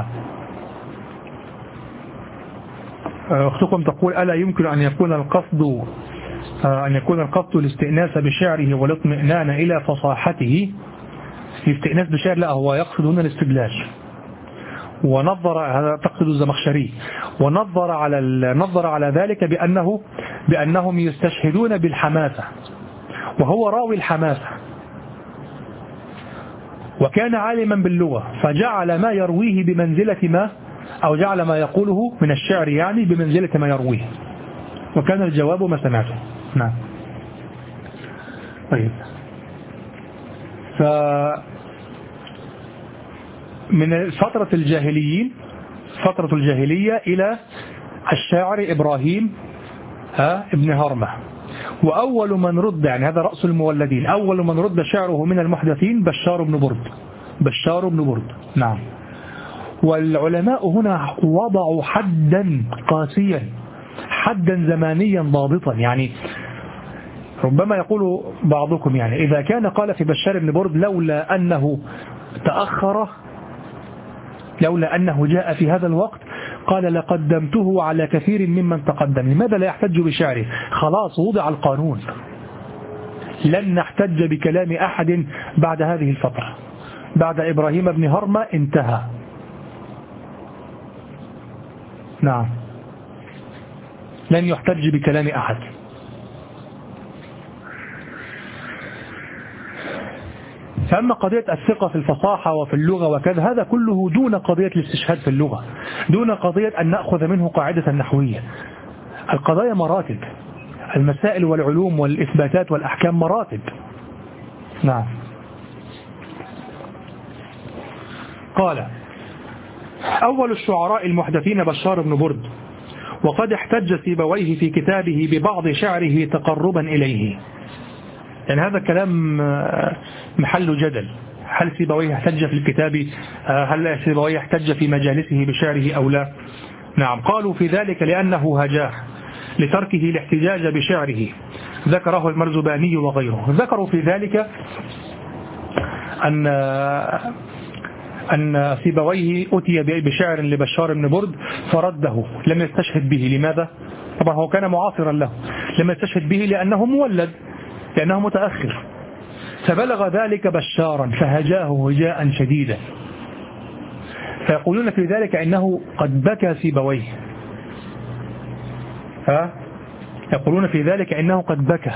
أختكم تقول ألا يمكن أن يكون القصد أن يكون القصد الاستئناس بشعره والاطمئنان إلى فصاحته؟ الاستئناس بشعر لا، هو يقصد هنا الاستدلال. ونظر، هذا تقصد الزمخشري، ونظر على نظر على ذلك بأنه بأنهم يستشهدون بالحماسة، وهو راوي الحماسة وكان عالما باللغة، فجعل ما يرويه بمنزلة ما، أو جعل ما يقوله من الشعر يعني بمنزلة ما يرويه، وكان الجواب ما سمعته. نعم. طيب ف من فترة الجاهليين، فترة الجاهلية إلى الشاعر إبراهيم ها ابن هرمة. وأول من رد، يعني هذا رأس المولدين، أول من رد شعره من المحدثين بشار بن برد، بشار بن برد. نعم. والعلماء هنا وضعوا حدا قاسيا، حدا زمانيا ضابطا. يعني ربما يقول بعضكم يعني إذا كان قال في بشار بن برد لولا أنه تأخر، لولا أنه جاء في هذا الوقت، قال لقدمته على كثير ممن تقدم. لماذا لا يحتج بشعره؟ خلاص وضع القانون، لن نحتج بكلام أحد بعد هذه الفترة، بعد إبراهيم بن هرمة انتهى. نعم. لن يحتج بكلام أحد. فأما قضية الثقة في الفصاحة وفي اللغة وكذا، هذا كله دون قضية الاستشهاد في اللغة، دون قضية أن نأخذ منه قاعدة نحوية. القضايا مراتب، المسائل والعلوم والإثباتات والأحكام مراتب. نعم. قال أول الشعراء المحدثين بشار بن برد، وقد احتج سيبويه في كتابه ببعض شعره تقربا إليه. يعني هذا كلام محل جدل، هل سيبويه احتج في الكتاب، هل سيبويه احتج في مجالسه بشعره أو لا؟ نعم، قالوا في ذلك لأنه هجاه لتركه الاحتجاج بشعره، ذكره المرزباني وغيره. ذكروا في ذلك أن أن سيبويه أتي بشعر لبشار بن برد فرده، لم يستشهد به. لماذا؟ طبعا هو كان معاصرا له، لم يستشهد به لأنه مولد، لأنه متأخر. فبلغ ذلك بشارا فهجاه هجاء شديدا، فيقولون في ذلك إنه قد بكى سيبويه. ها؟ يقولون في ذلك إنه قد بكى،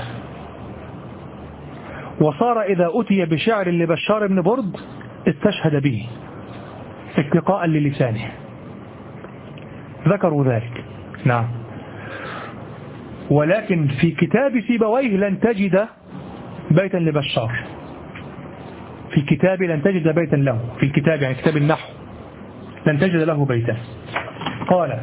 وصار إذا أتي بشعر لبشار بن برد استشهد به اتقاء للسانه. ذكروا ذلك. نعم. ولكن في كتاب سيبويه لن تجد بيتا لبشار، في كتاب لن تجد بيتا له، في الكتاب يعني كتاب النحو لن تجد له بيتا. قال: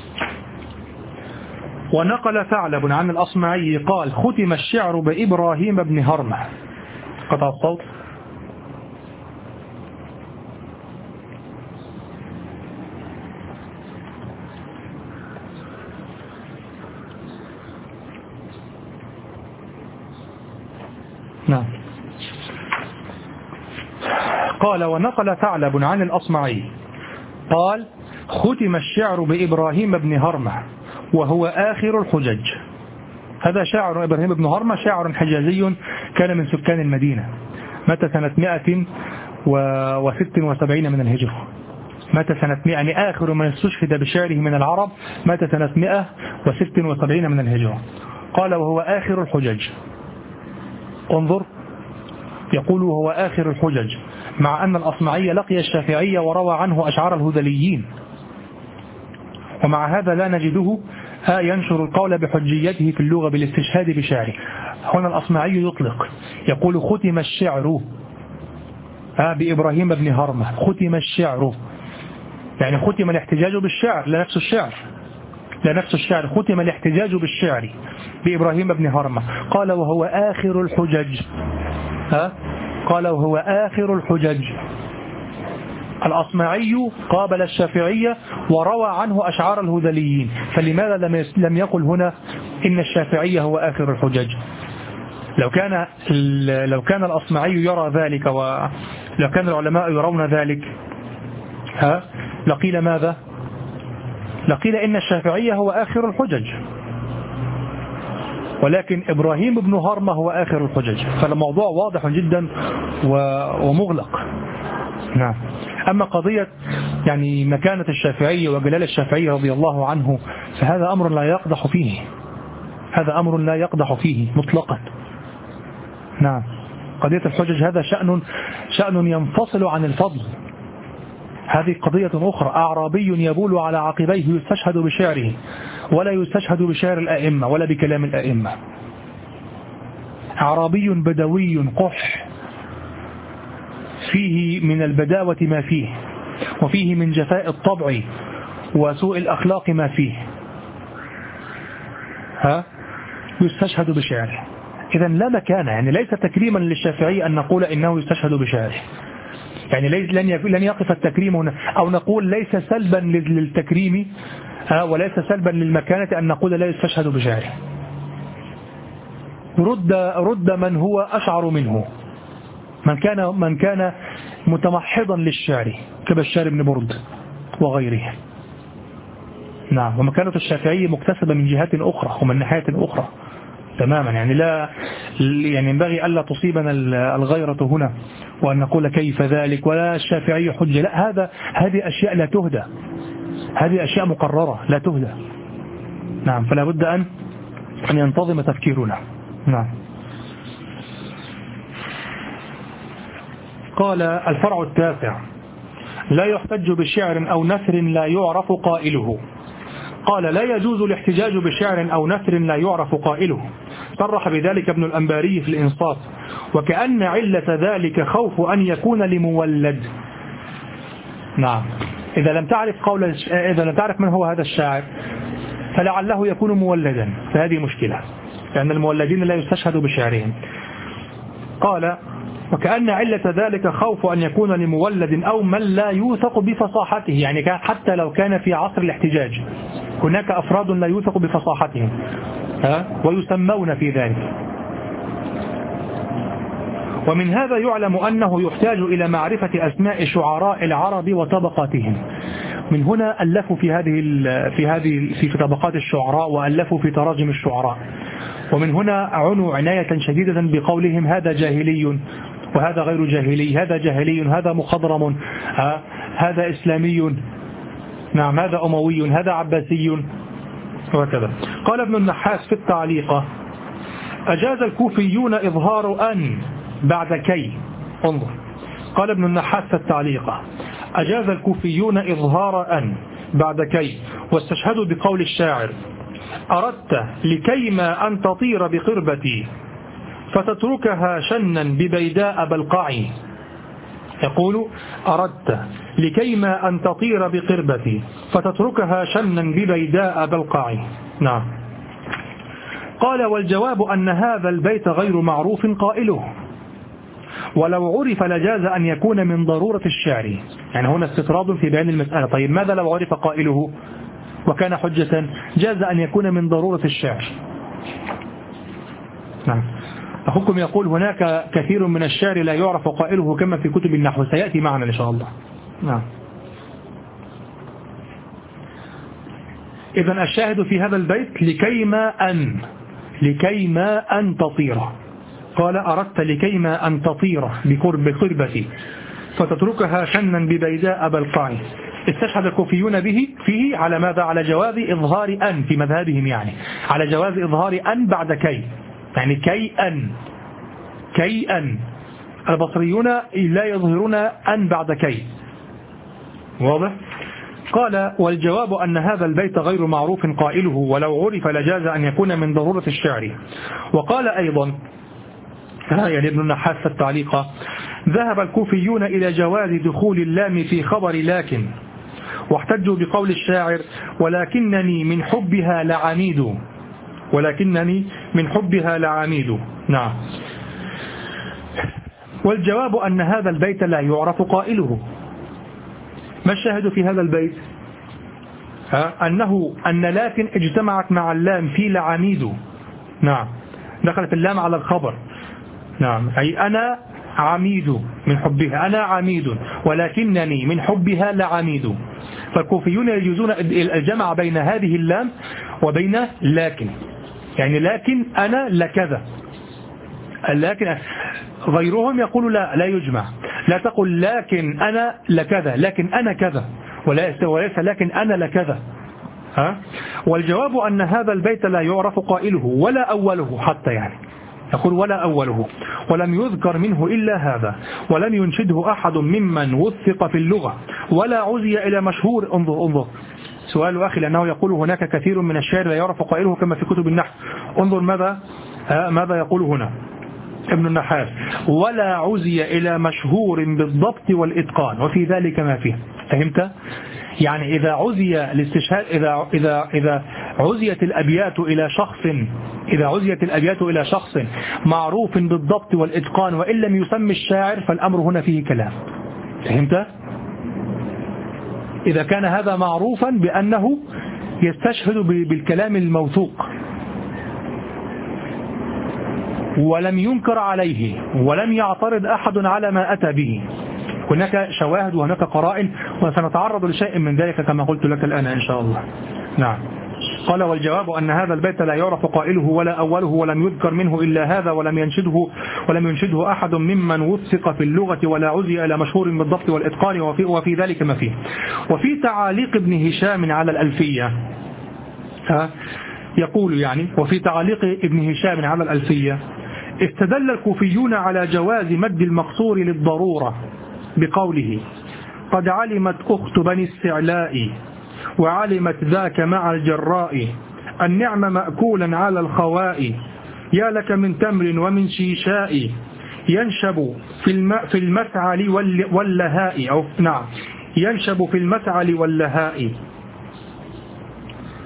ونقل ثعلب عن الأصمعي قال: ختم الشعر بإبراهيم بن هرمة. قطع الصوت. نعم. قال: ونقل ثعلب عن الأصمعي قال: ختم الشعر بإبراهيم بن هرمة وهو آخر الحجج. هذا شاعر إبراهيم بن هرمة، شاعر حجازي كان من سكان المدينة، مات سنة مائة وست وسبعين من الهجرة. مات سنة مائة، يعني آخر من استشهد بشعره من العرب، مات سنة مائة وست وسبعين من الهجرة. قال: وهو آخر الحجج. انظر، يقول وهو آخر الحجج، مع أن الأصمعي لقي الشافعي وروى عنه أشعار الهذليين، ومع هذا لا نجده ها ينشر القول بحجيته في اللغة بالاستشهاد بشعره. هنا الأصمعي يطلق، يقول: ختم الشعر ها بإبراهيم بن هرمة، ختم الشعر، يعني ختم الاحتجاج بالشعر، لا نفس الشعر، لا نفس الشعر، ختم الاحتجاج بالشعر بإبراهيم بن هرمة. قال: وهو آخر الحجج. ها؟ قال: وهو آخر الحجج. الأصمعي قابل الشافعية وروى عنه أشعار الهذليين، فلماذا لم يقل هنا إن الشافعي هو آخر الحجج؟ لو كان لو كان الأصمعي يرى ذلك، ولو كان العلماء يرون ذلك، ها لقيل ماذا؟ لقيل إن الشافعي هو آخر الحجج، ولكن إبراهيم بن هرمة هو آخر الحجج، فالموضوع واضح جدا ومغلق. نعم. أما قضية يعني مكانة الشافعي وجلال الشافعي رضي الله عنه، فهذا أمر لا يقدح فيه، هذا أمر لا يقدح فيه مطلقا. نعم. قضية الحجج هذا شأن شأن ينفصل عن الفضل. هذه قضية أخرى. أعرابي يبول على عقبيه يستشهد بشعره، ولا يستشهد بشعر الأئمة ولا بكلام الأئمة. أعرابي بدوي قح، فيه من البداوة ما فيه، وفيه من جفاء الطبع وسوء الأخلاق ما فيه، ها يستشهد بشعره. إذا لا مكان، يعني ليس تكريما للشافعي أن نقول إنه يستشهد بشعره، يعني لن يقف التكريم هنا، أو نقول ليس سلبا للتكريم وليس سلبا للمكانة أن نقول لا يستشهد بشعره. رد رد من هو أشعر منه، من كان من كان متمحضا للشعر كبشار بن برد وغيره. نعم. ومكانة الشافعي مكتسبة من جهات أخرى ومن ناحية أخرى تماما، يعني لا يعني ينبغي ألا تصيبنا الغيرة هنا وأن نقول كيف ذلك ولا الشافعي حجة، لا، هذا هذه أشياء لا تهدى، هذه أشياء مقررة لا تهدى. نعم. فلا بد أن أن ينتظم تفكيرنا. نعم. قال: الفرع التاسع: لا يحتج بشعر أو نثر لا يعرف قائله. قال: لا يجوز الاحتجاج بشعر أو نثر لا يعرف قائله. صرح بذلك ابن الأنباري في الإنصاف، وكأن علة ذلك خوف أن يكون لمولد. نعم. إذا لم تعرف قول إذا لم تعرف من هو هذا الشاعر، فلعله يكون مولدا، فهذه مشكلة، لأن المولدين لا يستشهد بشعرهم. قال وكأن علة ذلك خوف أن يكون لمولد أو من لا يوثق بفصاحته، يعني حتى لو كان في عصر الاحتجاج هناك أفراد لا يوثق بفصاحتهم ويسمون في ذلك. ومن هذا يعلم أنه يحتاج إلى معرفة أسماء شعراء العرب وطبقاتهم. من هنا ألفوا في هذه في هذه في طبقات الشعراء، وألفوا في تراجم الشعراء. ومن هنا عنوا عناية شديدة بقولهم هذا جاهلي وهذا غير جاهلي، هذا جاهلي، هذا مخضرم، هذا إسلامي، نعم، هذا أموي، هذا عباسي، وهكذا. قال ابن النحاس في التعليقة أجاز الكوفيون إظهار أن بعد كي. انظر، قال ابن النحاس في التعليقة أجاز الكوفيون إظهار أن بعد كي، واستشهدوا بقول الشاعر أردت لكيما أن تطير بقربتي فتتركها شنا ببيداء بلقعي. يقول أردت لكيما أن تطير بقربتي فتتركها شنا ببيداء بلقعي. نعم. قال والجواب أن هذا البيت غير معروف قائله، ولو عرف لجاز أن يكون من ضرورة الشعر. يعني هنا استطراد في بيان المسألة. طيب ماذا لو عرف قائله وكان حجة؟ جاز أن يكون من ضرورة الشعر. نعم. أخوكم يقول هناك كثير من الشعر لا يعرف قائله كما في كتب النحو، سيأتي معنا إن شاء الله. نعم. إذن الشاهد في هذا البيت لكيما أن لكيما أن تطير. قال أردت لكيما أن تطير بقرب قربتي فتتركها شنا ببيداء بلقعي. استشهد الكوفيون به فيه على ماذا؟ على جواز إظهار أن في مذهبهم، يعني على جواز إظهار أن بعد كي، يعني كي أن كي أن. البصريون لا يظهرون أن بعد كي. واضح؟ قال والجواب أن هذا البيت غير معروف قائله، ولو عرف لجاز أن يكون من ضرورة الشعر. وقال أيضا يعني ابن النحاس في التعليقة ذهب الكوفيون إلى جواز دخول اللام في خبر لكن، واحتجوا بقول الشاعر ولكنني من حبها لعميد ولكنني من حبها لعميد. نعم. والجواب أن هذا البيت لا يعرف قائله. ما الشاهد في هذا البيت؟ أنه أن لكن اجتمعت مع اللام في لعميد. نعم، دخلت اللام على الخبر. نعم، أي أنا عميد من حبها، أنا عميد ولكنني من حبها لعميد. فالكوفيون يجوزون الجمع بين هذه اللام وبين لكن، يعني لكن أنا لكذا. لكن غيرهم يقول لا لا يجمع، لا تقول لكن أنا لكذا، لكن أنا كذا، وليس لكن أنا لكذا. ها؟ والجواب أن هذا البيت لا يعرف قائله ولا أوله حتى، يعني يقول ولا أوله، ولم يذكر منه إلا هذا، ولم ينشده أحد ممن وثق في اللغة ولا عزي إلى مشهور. انظر انظر سؤال أخي، لأنه يقول هناك كثير من الشعر لا يعرف قائله كما في كتب النحو. انظر ماذا ماذا يقول هنا ابن النحاس ولا عزي إلى مشهور بالضبط والإتقان وفي ذلك ما فيه. فهمت؟ يعني إذا عزي الاستشهاد إذا إذا إذا عزيت الأبيات إلى شخص إذا عزيت الأبيات إلى شخص معروف بالضبط والإتقان وإن لم يسمى الشاعر فالأمر هنا فيه كلام. فهمت؟ إذا كان هذا معروفا بأنه يستشهد بالكلام الموثوق ولم ينكر عليه ولم يعترض أحد على ما أتى به، هناك شواهد وهناك قرائن، وسنتعرض لشيء من ذلك كما قلت لك الآن إن شاء الله. نعم. قال والجواب أن هذا البيت لا يعرف قائله ولا أوله ولم يذكر منه إلا هذا، ولم ينشده ولم ينشده أحد ممن وثق في اللغة ولا عزي إلى مشهور بالضبط والإتقان وفي, وفي ذلك ما فيه. وفي تعاليق ابن هشام على الألفية يقول يعني وفي تعاليق ابن هشام على الألفية استدل الكوفيون على جواز مد المقصور للضرورة بقوله قد علمت أخت بني السعلاء وعلمت ذاك مع الجراء النعم مأكولا على الخواء يا لك من تمر ومن شيشاء ينشب في الم في المسعل واللهاء أو نعم ينشب في المسعل واللهاء.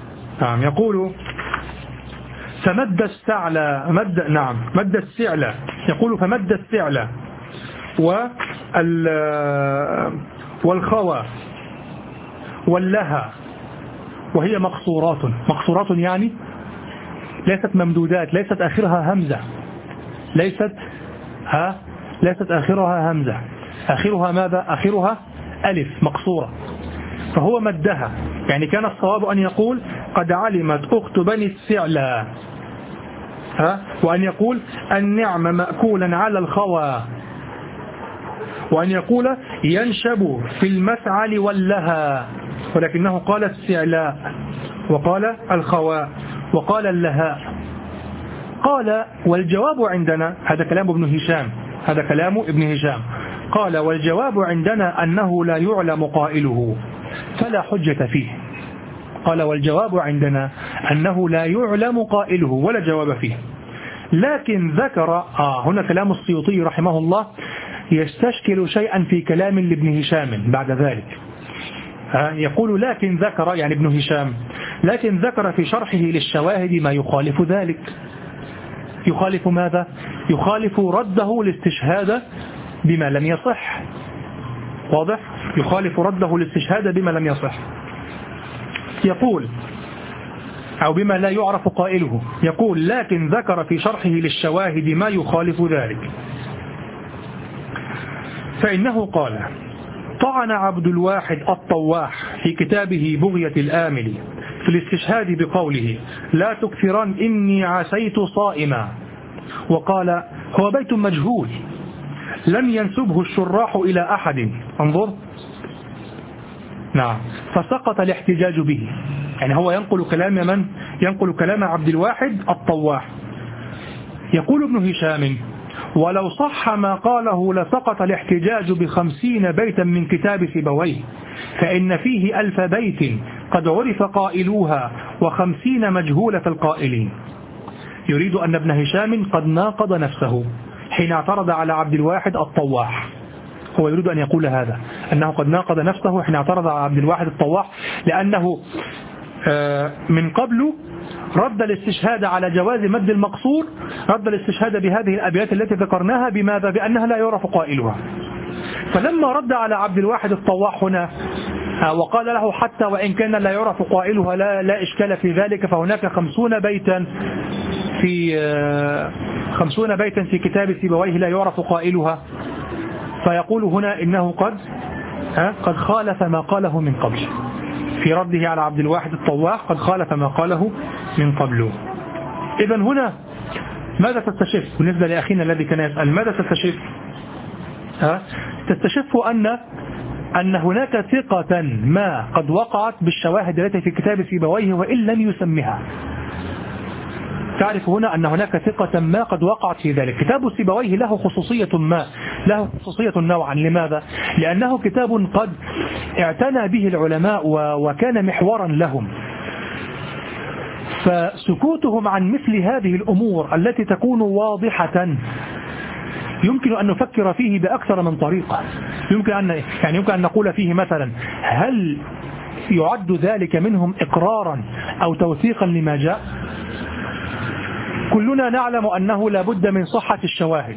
نعم يقول فمد السعلى مد نعم مد السعلى يقول فمد السعلى وال والخوى واللها وهي مقصورات مقصورات يعني ليست ممدودات، ليست آخرها همزة، ليست ها ليست آخرها همزة، آخرها ماذا؟ آخرها ألف مقصورة، فهو مدها. يعني كان الصواب أن يقول قد علمت أخت بني السعلى، ها وأن يقول النعم مأكولا على الخوى، وأن يقول ينشب في المسعل واللها، ولكنه قال السعلاء وقال الخواء وقال اللهاء. قال والجواب عندنا، هذا كلام ابن هشام، هذا كلام ابن هشام، قال والجواب عندنا أنه لا يعلم قائله فلا حجة فيه. قال والجواب عندنا أنه لا يعلم قائله ولا جواب فيه، لكن ذكر آه هنا كلام السيوطي رحمه الله يستشكل شيئا في كلام لابن هشام بعد ذلك. آه يقول لكن ذكر يعني ابن هشام لكن ذكر في شرحه للشواهد ما يخالف ذلك. يخالف ماذا؟ يخالف رده الاستشهاد بما لم يصح. واضح؟ يخالف رده الاستشهاد بما لم يصح. يقول أو بما لا يعرف قائله. يقول لكن ذكر في شرحه للشواهد ما يخالف ذلك، فإنه قال طعن عبد الواحد الطواح في كتابه بغية الآمل في الاستشهاد بقوله لا تكثرن إني عسيت صائما، وقال هو بيت مجهول لم ينسبه الشراح إلى أحد. انظر نعم، فسقط الاحتجاج به. يعني هو ينقل كلام من؟ ينقل كلام عبد الواحد الطواح. يقول ابن هشام ولو صح ما قاله لسقط الاحتجاج بخمسين بيتا من كتاب سيبويه، فإن فيه ألف بيت قد عرف قائلوها وخمسين مجهولة القائلين. يريد أن ابن هشام قد ناقض نفسه حين اعترض على عبد الواحد الطواح. هو يريد أن يقول هذا، أنه قد ناقض نفسه حين اعترض على عبد الواحد الطواح، لأنه من قبل رد الاستشهاد على جواز مد المقصور، رد الاستشهاد بهذه الأبيات التي ذكرناها بماذا؟ بأنها لا يعرف قائلها. فلما رد على عبد الواحد الطواح هنا وقال له حتى وإن كان لا يعرف قائلها لا, لا إشكال في ذلك، فهناك خمسون بيتا في خمسون بيتا في كتاب سيبويه لا يعرف قائلها، فيقول هنا إنه قد قد خالف ما قاله من قبل في رده على عبد الواحد الطواح، قد خالف ما قاله من قبله. إذن هنا ماذا تستشف بالنسبة لأخينا الذي كان يسأل؟ ماذا تستشف؟ ها؟ تستشف أن أن هناك ثقة ما قد وقعت بالشواهد التي في كتاب سيبويه وإن لم يسمها. تعرف هنا أن هناك ثقة ما قد وقعت في ذلك. كتاب سيبويه له خصوصية ما، له خصوصية نوعا. لماذا؟ لأنه كتاب قد اعتنى به العلماء وكان محورا لهم، فسكوتهم عن مثل هذه الأمور التي تكون واضحة يمكن أن نفكر فيه بأكثر من طريقة. يمكن أن يعني يمكن أن نقول فيه مثلا هل يعد ذلك منهم إقرارا أو توثيقا لما جاء؟ كلنا نعلم أنه لا بد من صحة الشواهد،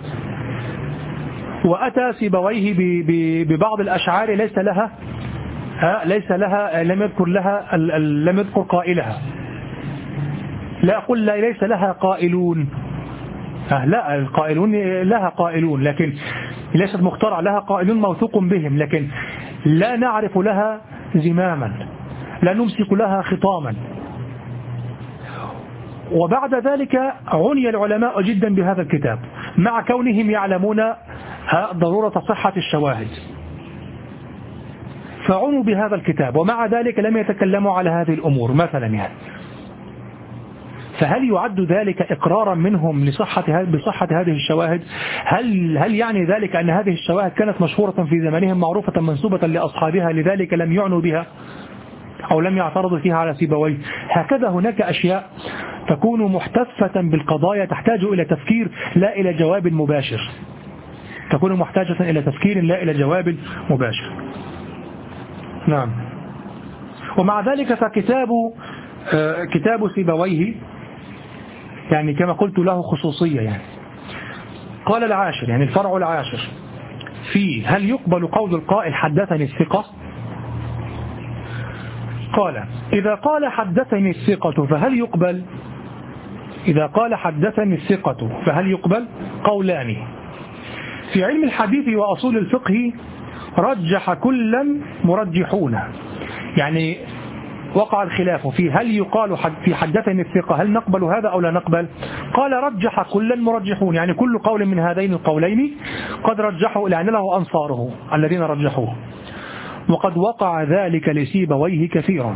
وأتى سيبويه ببعض الأشعار ليس لها ليس لها لم يذكر لها لم يذكر قائلها. لا أقول لا ليس لها قائلون، لا القائلون لها قائلون لكن ليست مخترع، لها قائلون موثوق بهم، لكن لا نعرف لها زماما، لا نمسك لها خطاما. وبعد ذلك عني العلماء جدا بهذا الكتاب مع كونهم يعلمون ضرورة صحة الشواهد، فعنوا بهذا الكتاب ومع ذلك لم يتكلموا على هذه الأمور مثلا. يعني فهل يعد ذلك إقرارا منهم لصحة بصحة هذه الشواهد؟ هل هل يعني ذلك أن هذه الشواهد كانت مشهورة في زمانهم معروفة منسوبة لأصحابها لذلك لم يعنوا بها أو لم يعترضوا فيها على سيبويه؟ هكذا هناك أشياء تكون محتفة بالقضايا تحتاج إلى تفكير لا إلى جواب مباشر، تكون محتاجة إلى تفكير لا إلى جواب مباشر. نعم. ومع ذلك فكتاب كتاب سيبويه يعني كما قلت له خصوصية يعني. قال العاشر يعني الفرع العاشر في هل يقبل قول القائل حدثني الثقة؟ قال إذا قال حدثني الثقة فهل يقبل؟ إذا قال حدثني الثقة فهل يقبل؟ قولان في علم الحديث وأصول الفقه رجح كلا مرجحون، يعني وقع الخلاف في هل يقال في حدثني الثقة هل نقبل هذا أو لا نقبل؟ قال رجح كلا مرجحون، يعني كل قول من هذين القولين قد رجحوا لأن له أنصاره الذين رجحوه، وقد وقع ذلك لسيبويه كثيرا.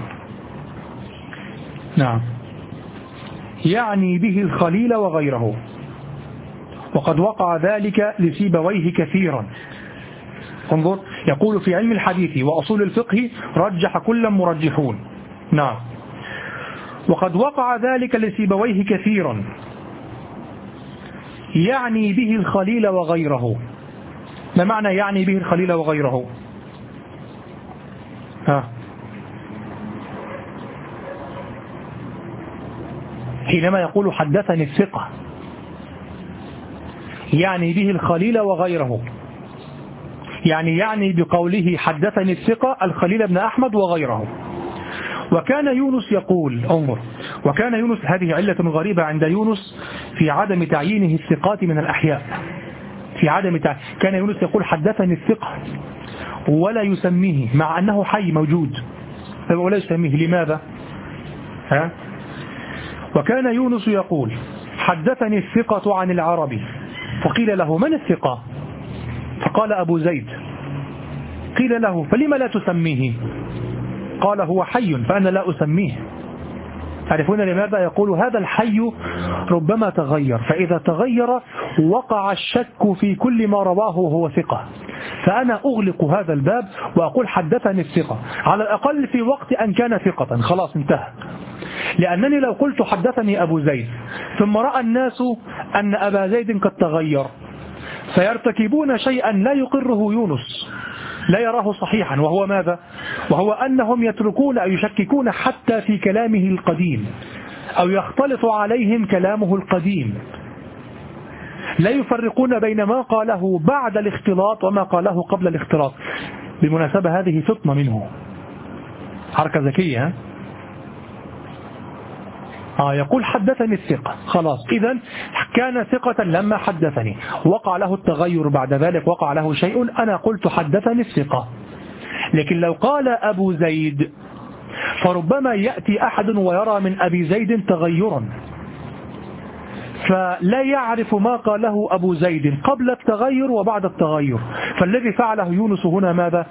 نعم، يعني به الخليل وغيره، وقد وقع ذلك لسيبويه كثيرا. انظر، يقول في علم الحديث وأصول الفقه رجح كلا مرجحون. نعم، وقد وقع ذلك لسيبويه كثيرا، يعني به الخليل وغيره. ما معنى يعني به الخليل وغيره؟ ها، حينما يقول حدثني الثقة يعني به الخليل وغيره، يعني يعني بقوله حدثني الثقة الخليل بن أحمد وغيره. وكان يونس يقول، انظر، وكان يونس، هذه علة غريبة عند يونس في عدم تعيينه الثقات من الأحياء، في عدم تع... كان يونس يقول حدثني الثقة ولا يسميه مع أنه حي موجود ولا يسميه. لماذا؟ ها؟ وكان يونس يقول حدثني الثقة عن العربي، فقيل له من الثقة؟ فقال أبو زيد. قيل له فلما لا تسميه؟ قال هو حي فأنا لا أسميه. تعرفون لماذا؟ يقول هذا الحي ربما تغير، فإذا تغير وقع الشك في كل ما رواه وهو ثقة، فأنا أغلق هذا الباب وأقول حدثني الثقة على الأقل في وقت أن كان ثقة، خلاص انتهى. لأنني لو قلت حدثني أبو زيد ثم رأى الناس أن أبا زيد قد تغير فيرتكبون شيئا لا يقره يونس، لا يراه صحيحا، وهو ماذا؟ وهو أنهم يتركون أو يشككون حتى في كلامه القديم، أو يختلط عليهم كلامه القديم، لا يفرقون بين ما قاله بعد الاختلاط وما قاله قبل الاختلاط. بالمناسبة هذه فطنة منه، حركة ذكية. آه يقول حدثني الثقة، خلاص إذن كان ثقة لما حدثني، وقع له التغير بعد ذلك، وقع له شيء، أنا قلت حدثني الثقة. لكن لو قال أبو زيد فربما يأتي أحد ويرى من أبي زيد تغيرا، فلا يعرف ما قاله أبو زيد قبل التغير وبعد التغير. فالذي فعله يونس هنا ماذا؟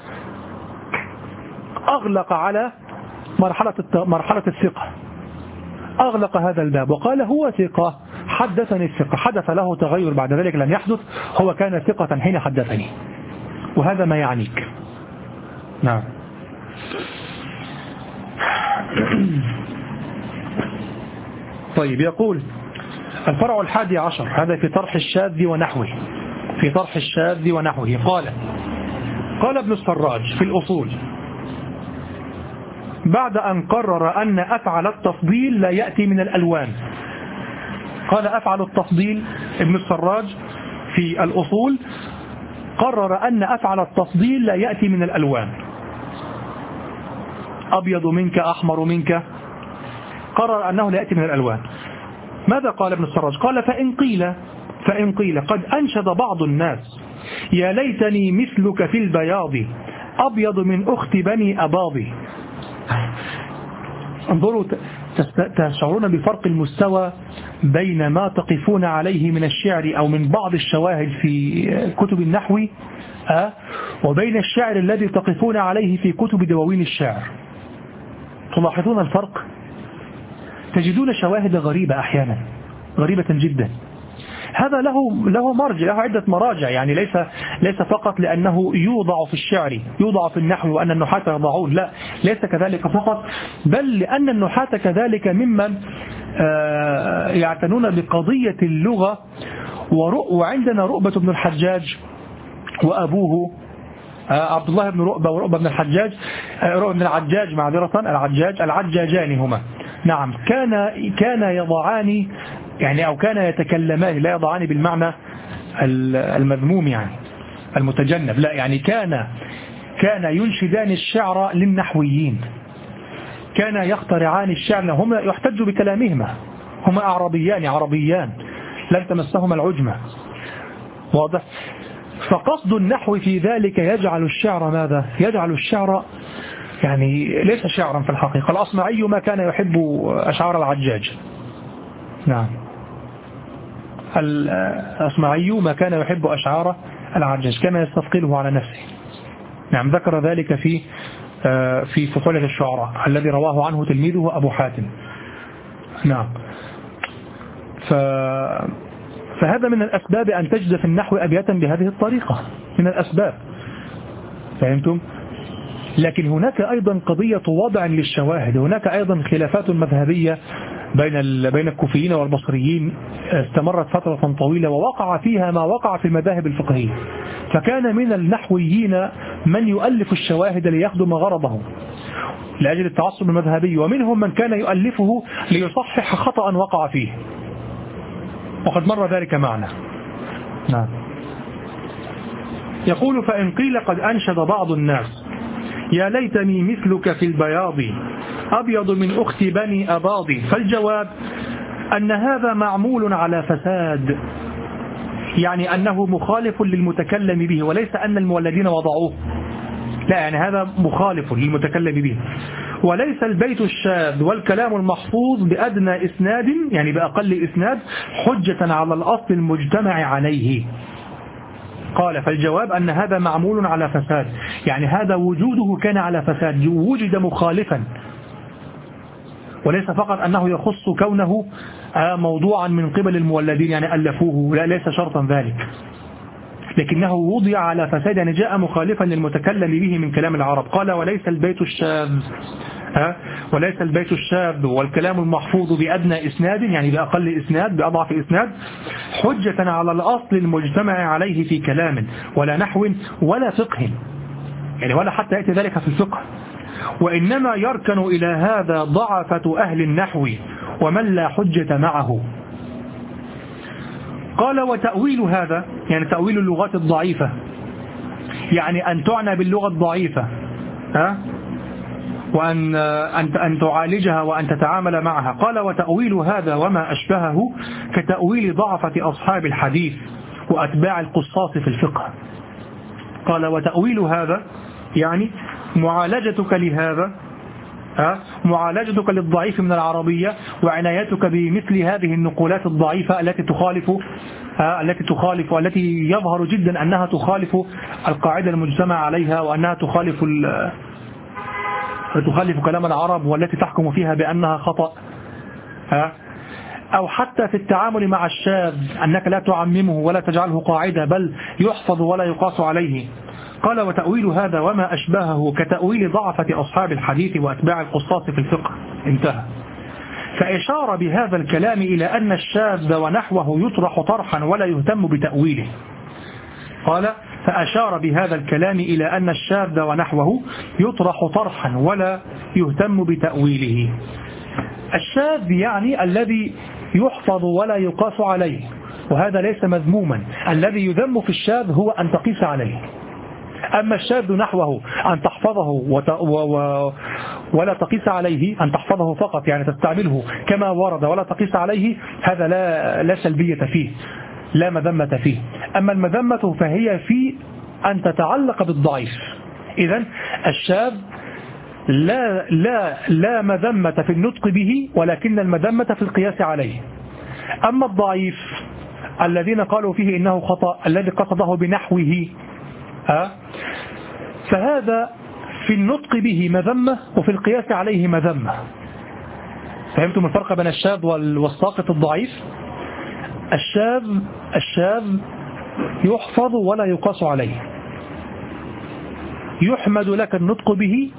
أغلق على مرحلة مرحلة الثقة، أغلق هذا الباب وقال هو ثقة حدثني الثقة، حدث له تغير بعد ذلك لم يحدث، هو كان ثقة حين حدثني، وهذا ما يعنيك. نعم. طيب، يقول الفرع الحادي عشر، هذا في طرح الشاذ ونحوه، في طرح الشاذ ونحوه. قال قال ابن السراج في الأصول بعد أن قرر أن أفعل التفضيل لا يأتي من الألوان. قال أفعل التفضيل ابن السراج في الأصول قرر أن أفعل التفضيل لا يأتي من الألوان، أبيض منك أحمر منك، قرر أنه لا يأتي من الألوان. ماذا قال ابن السراج؟ قال فإن قيل فإن قيل قد أنشد بعض الناس يا ليتني مثلك في البياض أبيض من أخت بني أباضي. انظروا، تشعرون بفرق المستوى بين ما تقفون عليه من الشعر أو من بعض الشواهد في كتب النحو وبين الشعر الذي تقفون عليه في كتب دواوين الشعر. تلاحظون الفرق؟ تجدون شواهد غريبة أحيانا، غريبة جدا. هذا له له مرجع، له عدة مراجع، يعني ليس ليس فقط لأنه يوضع في الشعر، يوضع في النحو وأن النحاة يضعون، لا، ليس كذلك فقط، بل لأن النحاة كذلك ممن يعتنون بقضية اللغة. وعندنا رؤبة بن الحجاج وأبوه عبد الله بن رؤبة ورؤبة بن الحجاج، رؤبة بن العجاج معذرة، العجاج العجاجان هما نعم كان كان يضعان يعني أو كان يتكلمان، لا يضعان بالمعنى المذموم يعني المتجنب، لا يعني كان كان ينشدان الشعر للنحويين، كان يخترعان الشعر، هما يحتج بكلامهما، هما أعربيان عربيان لن تمسهما العجمة، واضح؟ فقصد النحو في ذلك يجعل الشعر ماذا؟ يجعل الشعر يعني ليس شعرا في الحقيقة. الأصمعي ما كان يحب أشعار العجاج، نعم الأصمعي ما كان يحب أشعار العجاج، كان يستثقله على نفسه، نعم ذكر ذلك في في فصولة الشعراء الذي رواه عنه تلميذه أبو حاتم، نعم. ف فهذا من الأسباب أن تجد في النحو أبياتا بهذه الطريقة، من الأسباب، فهمتم؟ لكن هناك أيضا قضية وضع للشواهد، هناك أيضا خلافات مذهبية بين بين الكوفيين والبصريين استمرت فترة طويلة، ووقع فيها ما وقع في المذاهب الفقهية، فكان من النحويين من يؤلف الشواهد ليخدم غرضه لأجل التعصب المذهبي، ومنهم من كان يؤلفه ليصحح خطأ وقع فيه، وقد مر ذلك معنا، نعم. يقول: فإن قيل قد أنشد بعض الناس يا ليتني مثلك في البياض أبيض من أخت بني أباضي، فالجواب أن هذا معمول على فساد، يعني أنه مخالف للمتكلم به، وليس أن المولدين وضعوه، لا يعني هذا مخالف للمتكلم به. وليس البيت الشاذ والكلام المحفوظ بأدنى إسناد، يعني بأقل إسناد، حجة على الأصل المجتمع عليه. قال: فالجواب أن هذا معمول على فساد، يعني هذا وجوده كان على فساد، وجد مخالفا، وليس فقط أنه يخص كونه موضوعا من قبل المولدين يعني ألفوه، لا ليس شرطا ذلك، لكنه وضع على فساد، يعني جاء مخالفا للمتكلم به من كلام العرب. قال: وليس البيت الشاذ ها وليس البيت الشاذ والكلام المحفوظ بأدنى إسناد، يعني بأقل إسناد، بأضعف إسناد، حجة على الأصل المجتمع عليه في كلام ولا نحو ولا فقه، يعني ولا حتى يأتي ذلك في الفقه، وإنما يركن إلى هذا ضعفة أهل النحو ومن لا حجة معه. قال: وتأويل هذا، يعني تأويل اللغات الضعيفة، يعني أن تعنى باللغة الضعيفة ها وأن أن أن تعالجها وأن تتعامل معها. قال: وتأويل هذا وما أشبهه كتأويل ضعفة أصحاب الحديث وأتباع القصاص في الفقه. قال: وتأويل هذا يعني معالجتك لهذا، معالجتك للضعيف من العربية وعنايتك بمثل هذه النقولات الضعيفة التي تخالف التي تخالف والتي يظهر جدا أنها تخالف القاعدة المجتمع عليها، وأنها تخالف تخالف كلام العرب، والتي تحكم فيها بأنها خطأ، أو حتى في التعامل مع الشاذ أنك لا تعممه ولا تجعله قاعدة، بل يحفظ ولا يقاس عليه. قال: وتأويل هذا وما أشبهه كتأويل ضعفة أصحاب الحديث وأتباع القصاص في الفقه. انتهى. فإشار بهذا الكلام إلى أن الشاذ ونحوه يطرح طرحا ولا يهتم بتأويله. قال: فأشار بهذا الكلام إلى أن الشاذ ونحوه يطرح طرحا ولا يهتم بتأويله. الشاذ يعني الذي يحفظ ولا يقاس عليه، وهذا ليس مذموما. الذي يذم في الشاذ هو أن تقيس عليه، أما الشاذ نحوه أن تحفظه وت... و... و... ولا تقيس عليه، أن تحفظه فقط يعني تستعمله كما ورد ولا تقيس عليه، هذا لا, لا سلبية فيه، لا مذمة فيه. أما المذمة فهي في أن تتعلق بالضعيف. إذن الشاذ لا, لا, لا مذمة في النطق به، ولكن المذمة في القياس عليه. أما الضعيف الذين قالوا فيه إنه خطأ الذي قصده بنحوه، ها فهذا في النطق به مذمة وفي القياس عليه مذمة. فهمتم الفرق بين الشاذ والساقط الضعيف؟ الشاذ الشاذ يحفظ ولا يقاس عليه، يحمد لك النطق به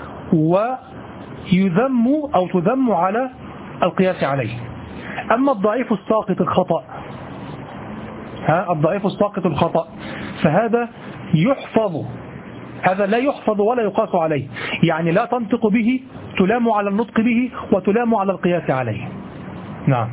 ويذم أو تذم على القياس عليه. أما الضعيف الساقط الخطأ، ها الضعيف الساقط الخطأ، فهذا يحفظ هذا لا يحفظ ولا يقاس عليه، يعني لا تنطق به، تلام على النطق به وتلام على القياس عليه. نعم.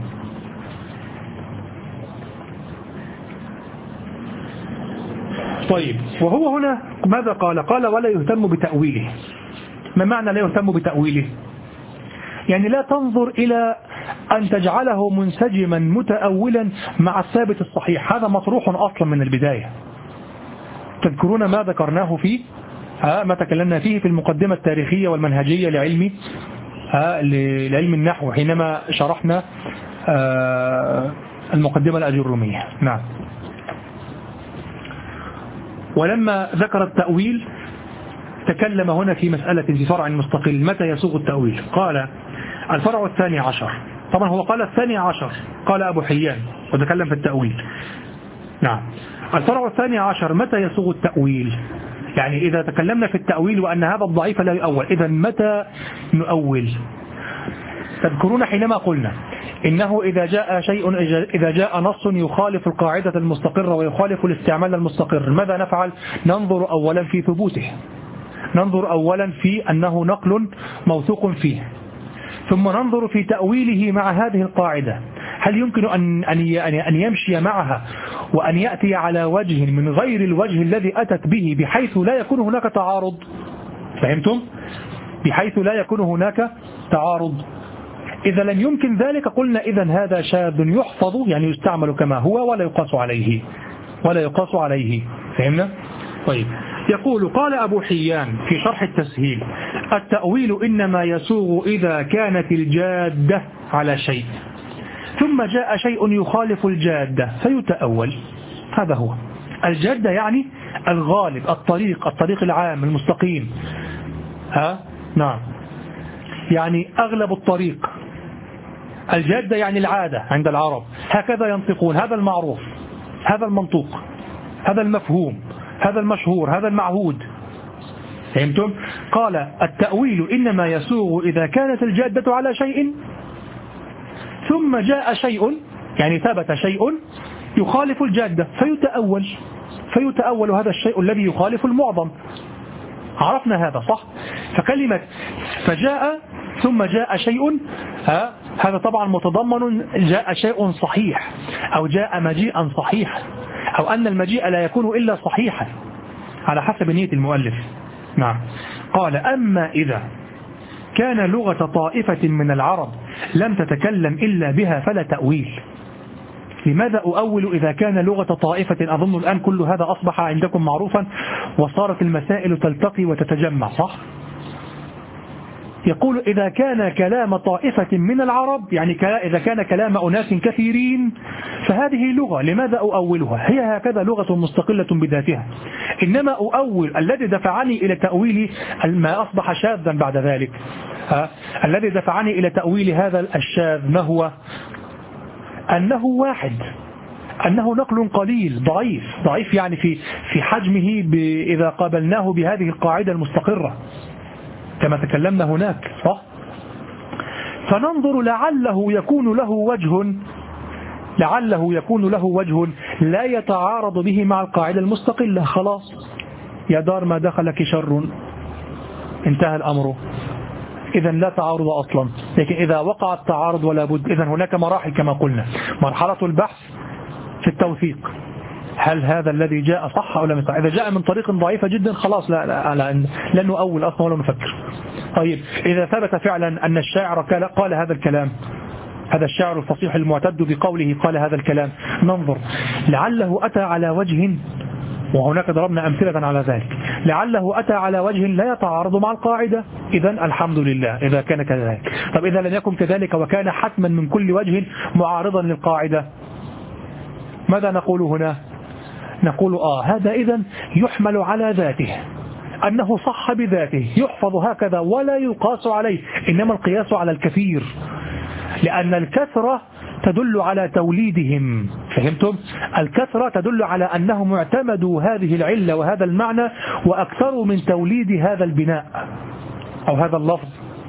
طيب، وهو هنا ماذا قال؟ قال ولا يهتم بتأويله. ما معنى لا يهتم بتأويله؟ يعني لا تنظر إلى أن تجعله منسجما متأولا مع الثابت الصحيح، هذا مطروح أصلا من البداية. تذكرون ما ذكرناه فيه، ها ما تكلمنا فيه في المقدمة التاريخية والمنهجية لعلم ها لعلم النحو حينما شرحنا المقدمة الأجرومية. نعم. ولما ذكر التأويل تكلم هنا في مسألة في فرع مستقل، متى يسوغ التأويل؟ قال الفرع الثاني عشر، طبعا هو قال الثاني عشر، قال أبو حيان وتكلم في التأويل. نعم. الفرع الثاني عشر متى يسوغ التأويل؟ يعني إذا تكلمنا في التأويل وأن هذا الضعيف لا يؤول، إذا متى نؤول؟ تذكرون حينما قلنا إنه إذا جاء شيء إذا جاء نص يخالف القاعدة المستقرة ويخالف الاستعمال المستقر، ماذا نفعل؟ ننظر أولا في ثبوته، ننظر أولا في أنه نقل موثوق فيه، ثم ننظر في تأويله مع هذه القاعدة، هل يمكن أن أن يمشي معها وأن يأتي على وجه من غير الوجه الذي أتت به بحيث لا يكون هناك تعارض؟ فهمتم؟ بحيث لا يكون هناك تعارض. إذا لم يمكن ذلك قلنا إذا هذا شاذ يحفظ، يعني يستعمل كما هو ولا يقاس عليه، ولا يقاس عليه. فهمنا؟ طيب. يقول قال أبو حيان في شرح التسهيل: التأويل إنما يسوغ إذا كانت الجادة على شيء ثم جاء شيء يخالف الجادة فيتأول. هذا هو الجادة، يعني الغالب، الطريق الطريق العام المستقيم. ها؟ نعم. يعني أغلب الطريق. الجادة يعني العادة عند العرب، هكذا ينطقون، هذا المعروف، هذا المنطوق، هذا المفهوم، هذا المشهور، هذا المعهود. فهمتم؟ قال التأويل إنما يسوغ إذا كانت الجادة على شيء ثم جاء شيء، يعني ثبت شيء يخالف الجادة فيتأول، فيتأول هذا الشيء الذي يخالف المعظم. عرفنا هذا صح؟ فكلمة فجاء ثم جاء شيء، ها هذا طبعا متضمن جاء شيء صحيح أو جاء مجيئا صحيح، أو أن المجيء لا يكون إلا صحيحا على حسب نية المؤلف. نعم. قال أما إذا كان لغة طائفة من العرب لم تتكلم إلا بها فلا تأويل. لماذا أؤول إذا كان لغة طائفة؟ أظن الآن كل هذا أصبح عندكم معروفا وصارت المسائل تلتقي وتتجمع، صح؟ يقول إذا كان كلام طائفة من العرب، يعني إذا كان كلام أناس كثيرين، فهذه لغة، لماذا أؤولها؟ هي هكذا لغة مستقلة بذاتها. إنما أؤول الذي دفعني إلى تأويل ما أصبح شاذا بعد ذلك، ها؟ الذي دفعني إلى تأويل هذا الشاذ ما هو؟ أنه واحد، أنه نقل قليل ضعيف، ضعيف يعني في في حجمه إذا قابلناه بهذه القاعدة المستقرة كما تكلمنا هناك، صح؟ فننظر لعله يكون له وجه، لعله يكون له وجه لا يتعارض به مع القاعدة المستقلة. خلاص يا دار ما دخلك شر، انتهى الأمر، إذا لا تعارض أصلا. لكن إذا وقع التعارض ولا بد، إذا هناك مراحل كما قلنا. مرحلة البحث في التوثيق، هل هذا الذي جاء صح أو لم يصح؟ إذا جاء من طريق ضعيفة جدا خلاص لا لا, لا, لا نؤول أصلا ولا نفكر. طيب إذا ثبت فعلا أن الشاعر قال هذا الكلام، هذا الشاعر الفصيح المعتد بقوله قال هذا الكلام، ننظر لعله أتى على وجه، وهناك ضربنا أمثلة على ذلك، لعله أتى على وجه لا يتعارض مع القاعدة، إذا الحمد لله إذا كان كذلك. طب إذا لم يكن كذلك وكان حتما من كل وجه معارضا للقاعدة، ماذا نقول هنا؟ نقول آه هذا إذن يحمل على ذاته، أنه صح بذاته، يحفظ هكذا ولا يقاس عليه، إنما القياس على الكثير، لأن الكثرة تدل على توليدهم. فهمتم؟ الكثرة تدل على أنهم اعتمدوا هذه العلة وهذا المعنى وأكثروا من توليد هذا البناء أو هذا اللفظ.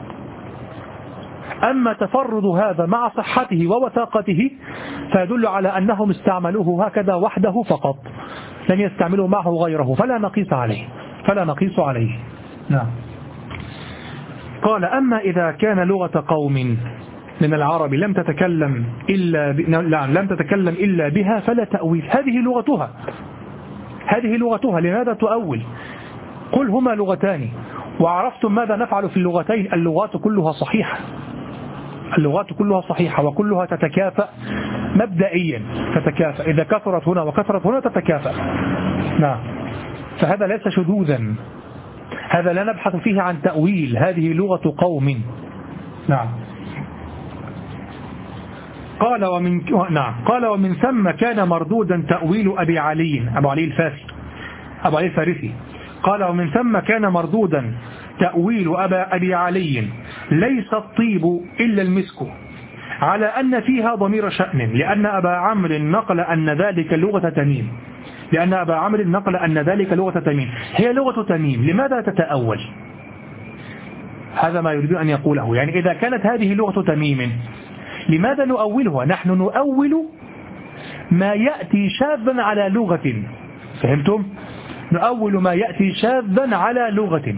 أما تفرد هذا مع صحته ووثاقته فيدل على أنهم استعملوه هكذا وحده فقط، لم يستعملوا معه غيره، فلا نقيس عليه. فلا نقيس عليه. نعم. قال أما إذا كان لغة قوم من العرب لم تتكلم إلا ب... لا لم تتكلم إلا بها فلا تأويل. هذه لغتها هذه لغتها لماذا تؤول؟ قل هما لغتان وعرفتم ماذا نفعل في اللغتين. اللغات كلها صحيحة اللغات كلها صحيحة وكلها تتكافأ مبدئيا، تتكافأ إذا كثرت هنا وكثرت هنا تتكافأ. نعم. فهذا ليس شذوذا، هذا لا نبحث فيه عن تأويل، هذه لغة قوم. نعم. قال ومن نعم قال ومن ثم كان مردودا تأويل أبي علي أبو علي الفارسي أبو علي الفارسي قال ومن ثم كان مردودا تأويل أبا أبي علي ليس الطيب إلا المسك على أن فيها ضمير شأن لأن أبا عمرو نقل أن ذلك لغة تميم لأن أبا عمرو نقل أن ذلك لغة تميم. هي لغة تميم، لماذا تتأول؟ هذا ما يريد أن يقوله، يعني إذا كانت هذه لغة تميم لماذا نؤولها؟ نحن نؤول ما يأتي شاذا على لغة. فهمتم؟ نؤول ما يأتي شاذا على لغة.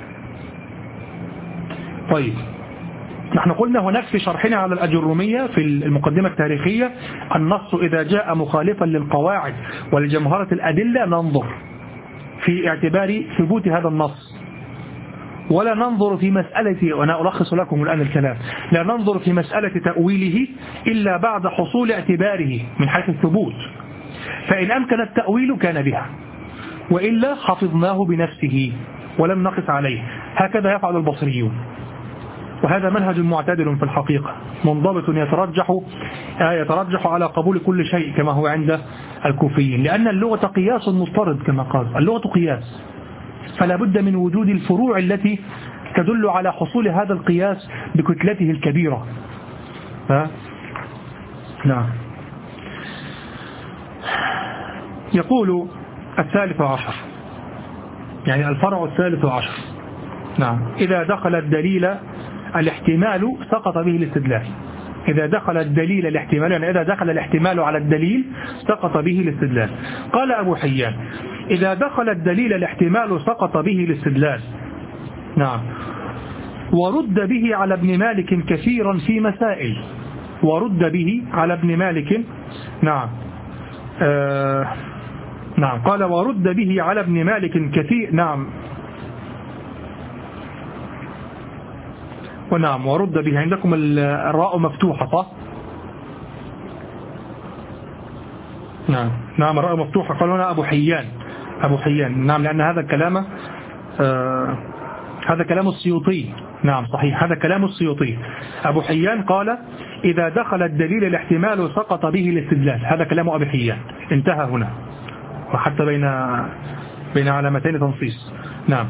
طيب، نحن قلنا هناك في شرحنا على الأجرومية في المقدمة التاريخية النص إذا جاء مخالفا للقواعد ولجمهرة الأدلة ننظر في اعتبار ثبوت هذا النص، ولا ننظر في مسألة، وأنا ألخص لكم الآن الكلام، لا ننظر في مسألة تأويله إلا بعد حصول اعتباره من حيث الثبوت. فإن أمكن التأويل كان بها، وإلا حفظناه بنفسه ولم نقص عليه. هكذا يفعل البصريون، وهذا منهج معتدل في الحقيقة منضبط يترجح يترجح على قبول كل شيء كما هو عند الكوفيين، لأن اللغة قياس مضطرد كما قال، اللغة قياس، فلا بد من وجود الفروع التي تدل على حصول هذا القياس بكتلته الكبيرة. ها؟ نعم. يقول الثالث عشر، يعني الفرع الثالث عشر. نعم. إذا دخل الدليل الاحتمال سقط به الاستدلال. إذا دخل الدليل الاحتمال، يعني إذا دخل الاحتمال على الدليل سقط به الاستدلال. قال أبو حيان: إذا دخل الدليل الاحتمال سقط به الاستدلال. نعم. ورد به على ابن مالك كثيرا في مسائل. ورد به على ابن مالك. نعم. آه نعم. قال: ورد به على ابن مالك كثير. نعم. ونعم. ورد به، عندكم الراء مفتوحة صح؟ نعم. نعم الراء مفتوحة. قال هنا أبو حيان. أبو حيان. نعم، لأن هذا كلام آه هذا كلام السيوطي. نعم صحيح، هذا كلام السيوطي. أبو حيان قال: إذا دخل الدليل الاحتمال سقط به الاستدلال. هذا كلام أبي حيان، انتهى هنا، وحتى بين بين علامتين تنصيص. نعم.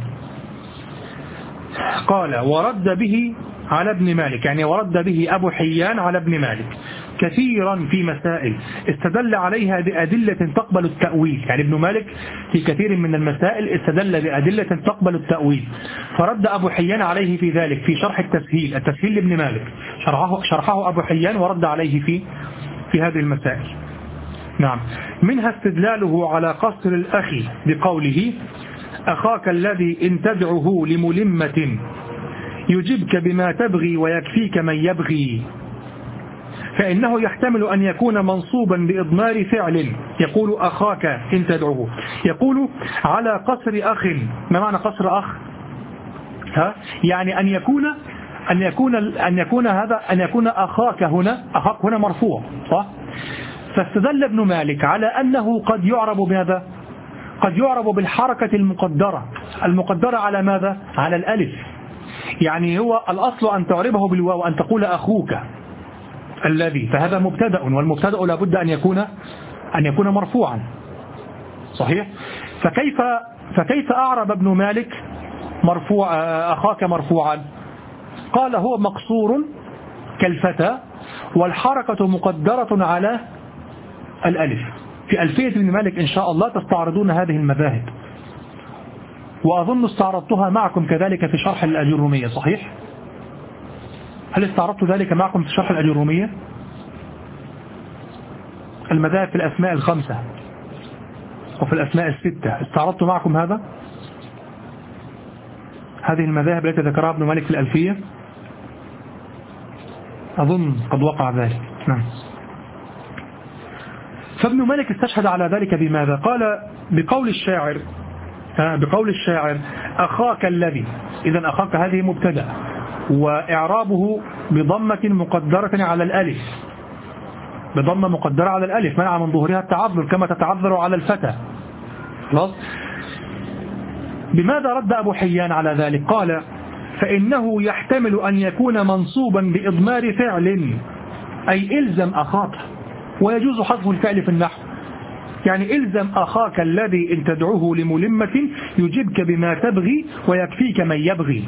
قال: ورد به على ابن مالك، يعني ورد به أبو حيان على ابن مالك كثيرا في مسائل استدل عليها بأدلة تقبل التأويل. يعني ابن مالك في كثير من المسائل استدل بأدلة تقبل التأويل، فرد أبو حيان عليه في ذلك في شرح التسهيل. التسهيل لابن مالك شرحه, شرحه أبو حيان ورد عليه في في هذه المسائل. نعم. منها استدلاله على قصر الأخ بقوله: أخاك الذي إن تدعه لملمة يجبك بما تبغي ويكفيك من يبغي، فإنه يحتمل أن يكون منصوبا بإضمار فعل. يقول أخاك إن تدعوه، يقول على قصر أخ. ما معنى قصر أخ؟ ها؟ يعني أن يكون أن يكون أن يكون هذا أن يكون أخاك هنا أخاك هنا مرفوع صح؟ فاستدل ابن مالك على أنه قد يعرب بماذا؟ قد يعرب بالحركة المقدرة. المقدرة على ماذا؟ على الألف. يعني هو الأصل أن تعربه بالواو، أن تقول أخوك الذي، فهذا مبتدأ، والمبتدأ لابد أن يكون أن يكون مرفوعا صحيح؟ فكيف فكيف أعرب ابن مالك مرفوع أخاك مرفوعا؟ قال: هو مقصور كالفتى والحركة مقدرة على الألف. في ألفية ابن مالك إن شاء الله تستعرضون هذه المذاهب، وأظن استعرضتها معكم كذلك في شرح الأجرومية صحيح؟ هل استعرضت ذلك معكم في شرح الأجرومية؟ المذاهب في الأسماء الخمسة وفي الأسماء الستة، استعرضت معكم هذا؟ هذه المذاهب التي ذكرها ابن مالك في الألفية؟ أظن قد وقع ذلك. نعم. فابن مالك استشهد على ذلك بماذا؟ قال بقول الشاعر بقول الشاعر أخاك الذي، إذن أخاك هذه مبتدأ، وإعرابه بضمة مقدرة على الألف، بضمة مقدرة على الألف منع من ظهورها التعذر كما تتعذر على الفتى. خلاص. بماذا رد أبو حيان على ذلك؟ قال فإنه يحتمل أن يكون منصوبا بإضمار فعل، أي إلزم أخاك، ويجوز حذف الفعل في النحو، يعني إلزم أخاك الذي إن تدعوه لملمة يجيبك بما تبغي ويكفيك من يبغي.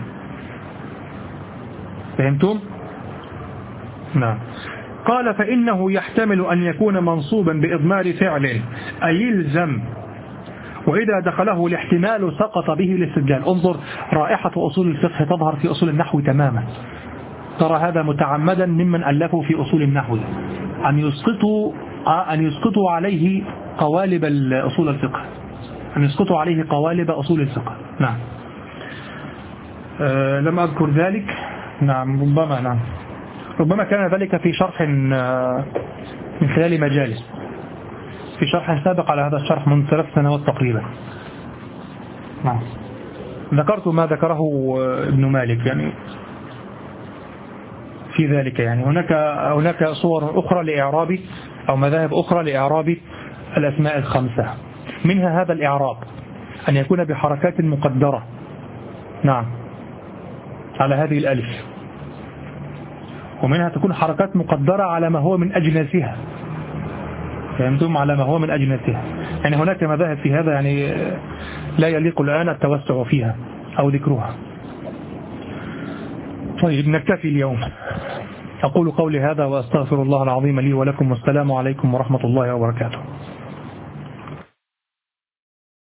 فهمتم؟ نعم. قال فإنه يحتمل أن يكون منصوبا بإضمار فعل أي يلزم، وإذا دخله الاحتمال سقط به الاستدلال. انظر رائحة أصول الفقه تظهر في أصول النحو تماما. ترى هذا متعمدا ممن ألفوا في أصول النحو أن يسقطوا أن يسقطوا عليه قوالب أصول الفقه، أن يسقطوا عليه قوالب أصول الفقه. نعم. أه لم أذكر ذلك. نعم ربما نعم ربما كان ذلك في شرح من خلال مجالس، في شرح سابق على هذا الشرح من ثلاث سنوات تقريبا. نعم. ذكرت ما ذكره ابن مالك يعني في ذلك. يعني هناك هناك صور أخرى لإعراب أو مذاهب أخرى لإعراب الأسماء الخمسة، منها هذا الإعراب أن يكون بحركات مقدرة. نعم. على هذه الألف، ومنها تكون حركات مقدرة على ما هو من أجناسها. فهمتم؟ على ما هو من أجناسها. يعني هناك مذاهب في هذا يعني لا يليق الآن التوسع فيها أو ذكرها. طيب نكتفي اليوم. أقول قولي هذا وأستغفر الله العظيم لي ولكم، والسلام عليكم ورحمة الله وبركاته.